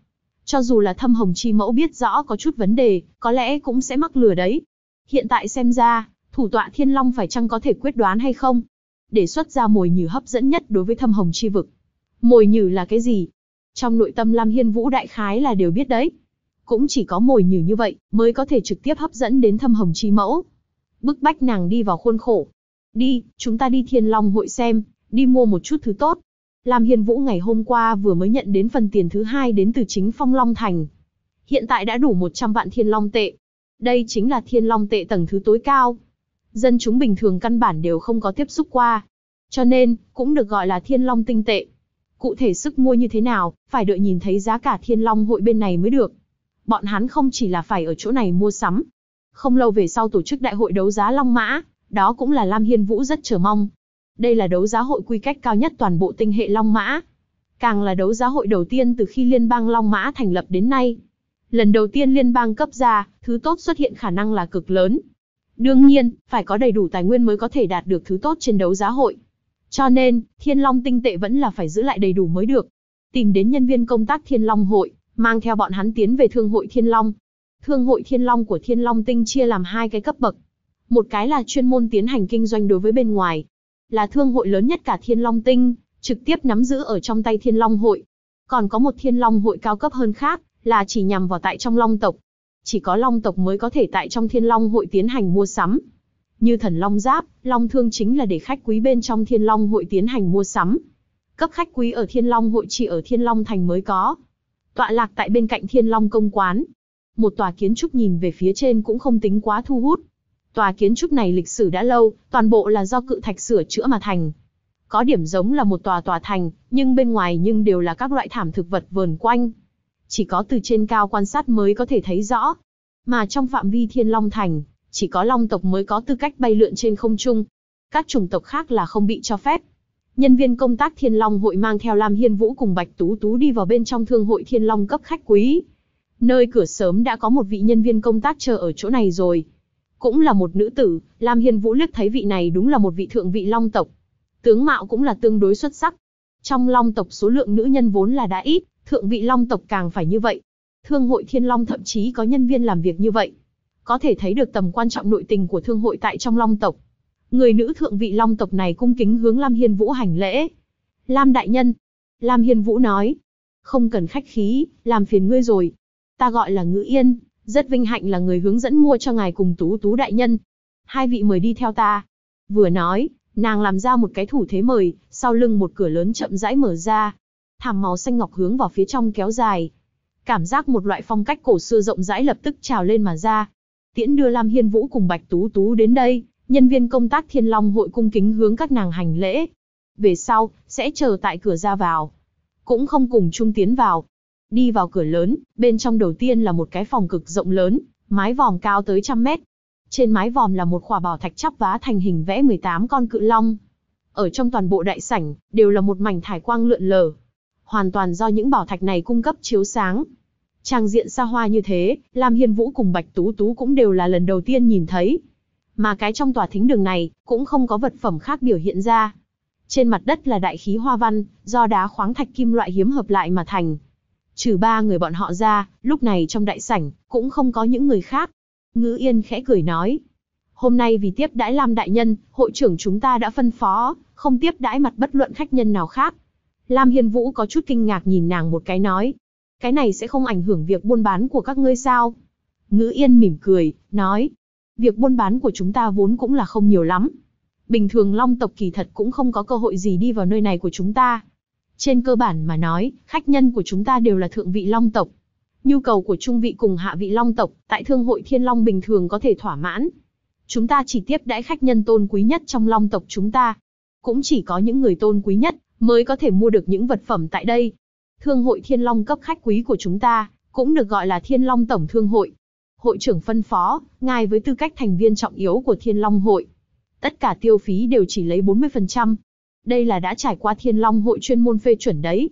Cho dù là Thâm Hồng Chi Mẫu biết rõ có chút vấn đề, có lẽ cũng sẽ mắc lừa đấy. Hiện tại xem ra, thủ tọa Thiên Long phải chăng có thể quyết đoán hay không? Để xuất ra mồi nhử hấp dẫn nhất đối với Thâm Hồng Chi vực. Mồi nhử là cái gì? Trong nội tâm Lam Hiên Vũ đại khái là đều biết đấy. Cũng chỉ có mồi nhử như vậy, mới có thể trực tiếp hấp dẫn đến Thâm Hồng Chi Mẫu. Bức bách nàng đi vào khuôn khổ. Đi, chúng ta đi Thiên Long hội xem, đi mua một chút thứ tốt. Lam Hiên Vũ ngày hôm qua vừa mới nhận đến phần tiền thứ 2 đến từ chính Phong Long Thành. Hiện tại đã đủ 100 vạn Thiên Long tệ. Đây chính là Thiên Long tệ tầng thứ tối cao. Dân chúng bình thường căn bản đều không có tiếp xúc qua. Cho nên, cũng được gọi là Thiên Long tinh tệ. Cụ thể sức mua như thế nào, phải đợi nhìn thấy giá cả Thiên Long hội bên này mới được. Bọn hắn không chỉ là phải ở chỗ này mua sắm. Không lâu về sau tổ chức đại hội đấu giá Long Mã, đó cũng là Lam Hiên Vũ rất chờ mong. Đây là đấu giá hội quy cách cao nhất toàn bộ tinh hệ Long Mã. Càng là đấu giá hội đầu tiên từ khi liên bang Long Mã thành lập đến nay. Lần đầu tiên liên bang cấp ra, thứ tốt xuất hiện khả năng là cực lớn. Đương nhiên, phải có đầy đủ tài nguyên mới có thể đạt được thứ tốt trên đấu giá hội. Cho nên, Thiên Long tinh tệ vẫn là phải giữ lại đầy đủ mới được. Tìm đến nhân viên công tác Thiên Long hội, mang theo bọn hắn tiến về Thương hội Thiên Long. Thương hội Thiên Long của Thiên Long tinh chia làm 2 cái cấp bậc. Một cái là chuyên môn tiến hành kinh doanh đối với bên ngoài. Là thương hội lớn nhất cả Thiên Long tinh, trực tiếp nắm giữ ở trong tay Thiên Long hội. Còn có một Thiên Long hội cao cấp hơn khác, là chỉ nhằm vào tại trong Long tộc. Chỉ có Long tộc mới có thể tại trong Thiên Long hội tiến hành mua sắm. Như thần Long Giáp, Long Thương chính là để khách quý bên trong Thiên Long hội tiến hành mua sắm. Cấp khách quý ở Thiên Long hội chỉ ở Thiên Long thành mới có. Tọa lạc tại bên cạnh Thiên Long công quán. Một tòa kiến trúc nhìn về phía trên cũng không tính quá thu hút. Tòa kiến trúc này lịch sử đã lâu, toàn bộ là do cự thạch sửa chữa mà thành. Có điểm giống là một tòa thành, nhưng bên ngoài đều là các loại thảm thực vật vờn quanh. Chỉ có từ trên cao quan sát mới có thể thấy rõ. Mà trong phạm vi Thiên Long thành, chỉ có Long tộc mới có tư cách bay lượn trên không trung. Các chủng tộc khác là không bị cho phép. Nhân viên công tác Thiên Long hội mang theo Lam Hiên Vũ cùng Bạch Tú Tú đi vào bên trong thương hội Thiên Long cấp khách quý. Nơi cửa sớm đã có một vị nhân viên công tác chờ ở chỗ này rồi. Cũng là một nữ tử, Lam Hiên Vũ liếc thấy vị này đúng là một vị thượng vị Long tộc. Tướng mạo cũng là tương đối xuất sắc. Trong Long tộc số lượng nữ nhân vốn là đã ít, thượng vị Long tộc càng phải như vậy. Thương hội Thiên Long thậm chí có nhân viên làm việc như vậy. Có thể thấy được tầm quan trọng nội tình của thương hội tại trong Long tộc. Người nữ thượng vị Long tộc này cung kính hướng Lam Hiên Vũ hành lễ. Lam đại nhân. Lam Hiên Vũ nói. Không cần khách khí, làm phiền ngươi rồi. Ta gọi là Ngữ Yên, rất vinh hạnh là người hướng dẫn mua cho ngài cùng Tú Tú đại nhân. 2 vị mời đi theo ta. Vừa nói, nàng làm ra một cái thủ thế mời, sau lưng một cửa lớn chậm rãi mở ra. Thảm màu xanh ngọc hướng vào phía trong kéo dài. Cảm giác một loại phong cách cổ xưa rộng rãi lập tức trào lên mà ra. Tiễn đưa Lam Hiên Vũ cùng Bạch Tú Tú đến đây, nhân viên công tác Thiên Long hội cung kính hướng các nàng hành lễ. Về sau, sẽ chờ tại cửa ra vào. Cũng không cùng chung tiến vào. Đi vào cửa lớn, bên trong đầu tiên là một cái phòng cực rộng lớn, mái vòm cao tới 100 mét. Trên mái vòm là một khỏa bảo thạch chắp vá thành hình vẽ 18 con cự long. Ở trong toàn bộ đại sảnh, đều là một mảnh thải quang lượn lờ. Hoàn toàn do những bảo thạch này cung cấp chiếu sáng. Trang diện xa hoa như thế, Lam Hiên Vũ cùng Bạch Tú Tú cũng đều là lần đầu tiên nhìn thấy. Mà cái trong tòa thính đường này, cũng không có vật phẩm khác biểu hiện ra. Trên mặt đất là đại khí hoa văn, do đá khoáng thạch kim loại hiếm hợp lại mà thành. Trừ 3 người bọn họ ra, lúc này trong đại sảnh, cũng không có những người khác. Ngữ Yên khẽ cười nói. Hôm nay vì tiếp đãi Lam đại nhân, hội trưởng chúng ta đã phân phó, không tiếp đãi mặt bất luận khách nhân nào khác. Lam Hiên Vũ có chút kinh ngạc nhìn nàng một cái nói. Cái này sẽ không ảnh hưởng việc buôn bán của các ngươi sao? Ngữ Yên mỉm cười, nói. Việc buôn bán của chúng ta vốn cũng là không nhiều lắm. Bình thường Long tộc kỳ thật cũng không có cơ hội gì đi vào nơi này của chúng ta. Trên cơ bản mà nói, khách nhân của chúng ta đều là thượng vị Long tộc. Nhu cầu của trung vị cùng hạ vị Long tộc, tại Thương hội Thiên Long bình thường có thể thỏa mãn. Chúng ta chỉ tiếp đãi khách nhân tôn quý nhất trong Long tộc chúng ta. Cũng chỉ có những người tôn quý nhất, mới có thể mua được những vật phẩm tại đây. Thương hội Thiên Long cấp khách quý của chúng ta, cũng được gọi là Thiên Long Tổng Thương hội. Hội trưởng phân phó, ngài với tư cách thành viên trọng yếu của Thiên Long hội. Tất cả tiêu phí đều chỉ lấy 40%. Đây là đã trải qua Thiên Long hội chuyên môn phê chuẩn đấy.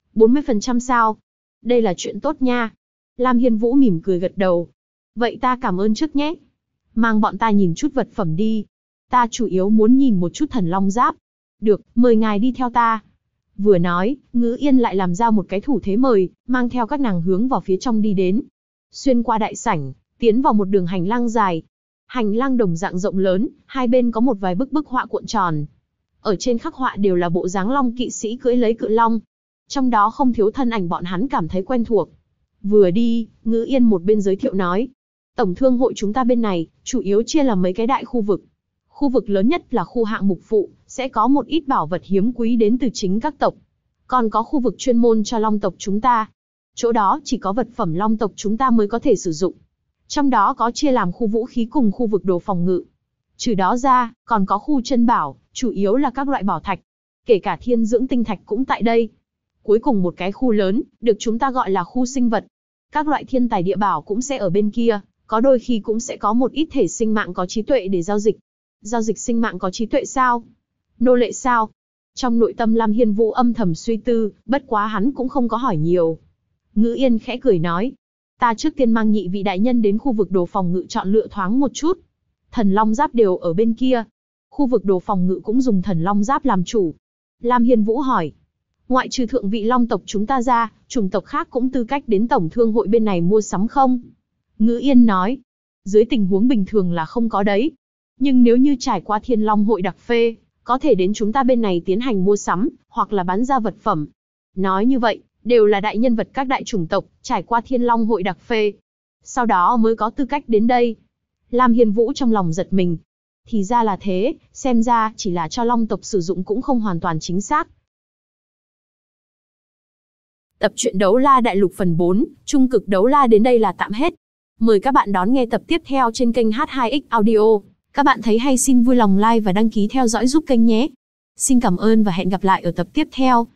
40% sao? Đây là chuyện tốt nha. Lam Hiên Vũ mỉm cười gật đầu. Vậy ta cảm ơn trước nhé. Mang bọn ta nhìn chút vật phẩm đi. Ta chủ yếu muốn nhìn một chút thần long giáp. Được, mời ngài đi theo ta. Vừa nói, Ngữ Yên lại làm ra một cái thủ thế mời, mang theo các nàng hướng vào phía trong đi đến. Xuyên qua đại sảnh, tiến vào một đường hành lang dài. Hành lang đồng dạng rộng lớn, hai bên có một vài bức họa cuộn tròn. Ở trên khắc họa đều là bộ dáng long kỵ sĩ cưỡi lấy cự long. Trong đó không thiếu thân ảnh bọn hắn cảm thấy quen thuộc. Vừa đi, Ngữ Yên một bên giới thiệu nói. Tổng thương hội chúng ta bên này, chủ yếu chia làm mấy cái đại khu vực. Khu vực lớn nhất là khu hạng mục phụ, sẽ có một ít bảo vật hiếm quý đến từ chính các tộc. Còn có khu vực chuyên môn cho long tộc chúng ta. Chỗ đó chỉ có vật phẩm long tộc chúng ta mới có thể sử dụng. Trong đó có chia làm khu vũ khí cùng khu vực đồ phòng ngự. Trừ đó ra, còn có khu chân bảo, chủ yếu là các loại bảo thạch. Kể cả thiên dưỡng tinh thạch cũng tại đây. Cuối cùng một cái khu lớn, được chúng ta gọi là khu sinh vật. Các loại thiên tài địa bảo cũng sẽ ở bên kia, có đôi khi cũng sẽ có một ít thể sinh mạng có trí tuệ để giao dịch. Giao dịch sinh mạng có trí tuệ sao? Nô lệ sao? Trong nội tâm Lam Hiên Vũ âm thầm suy tư, bất quá hắn cũng không có hỏi nhiều. Ngữ Yên khẽ cười nói. Ta trước tiên mang nhị vị đại nhân đến khu vực đồ phòng ngự chọn lựa thoáng một chút. Thần long giáp đều ở bên kia. Khu vực đồ phòng ngự cũng dùng thần long giáp làm chủ. Lam Hiên Vũ hỏi. Ngoại trừ thượng vị long tộc chúng ta ra, chủng tộc khác cũng tư cách đến tổng thương hội bên này mua sắm không? Ngữ Yên nói. Dưới tình huống bình thường là không có đấy. Nhưng nếu như trải qua Thiên Long hội đặc phê, có thể đến chúng ta bên này tiến hành mua sắm, hoặc là bán ra vật phẩm. Nói như vậy, đều là đại nhân vật các đại chủng tộc, trải qua Thiên Long hội đặc phê. Sau đó mới có tư cách đến đây. Lam Hiên Vũ trong lòng giật mình. Thì ra là thế, xem ra chỉ là cho long tộc sử dụng cũng không hoàn toàn chính xác. Tập truyện Đấu La Đại Lục phần 4, Trung cực Đấu La đến đây là tạm hết. Mời các bạn đón nghe tập tiếp theo trên kênh H2X Audio. Các bạn thấy hay xin vui lòng like và đăng ký theo dõi giúp kênh nhé. Xin cảm ơn và hẹn gặp lại ở tập tiếp theo.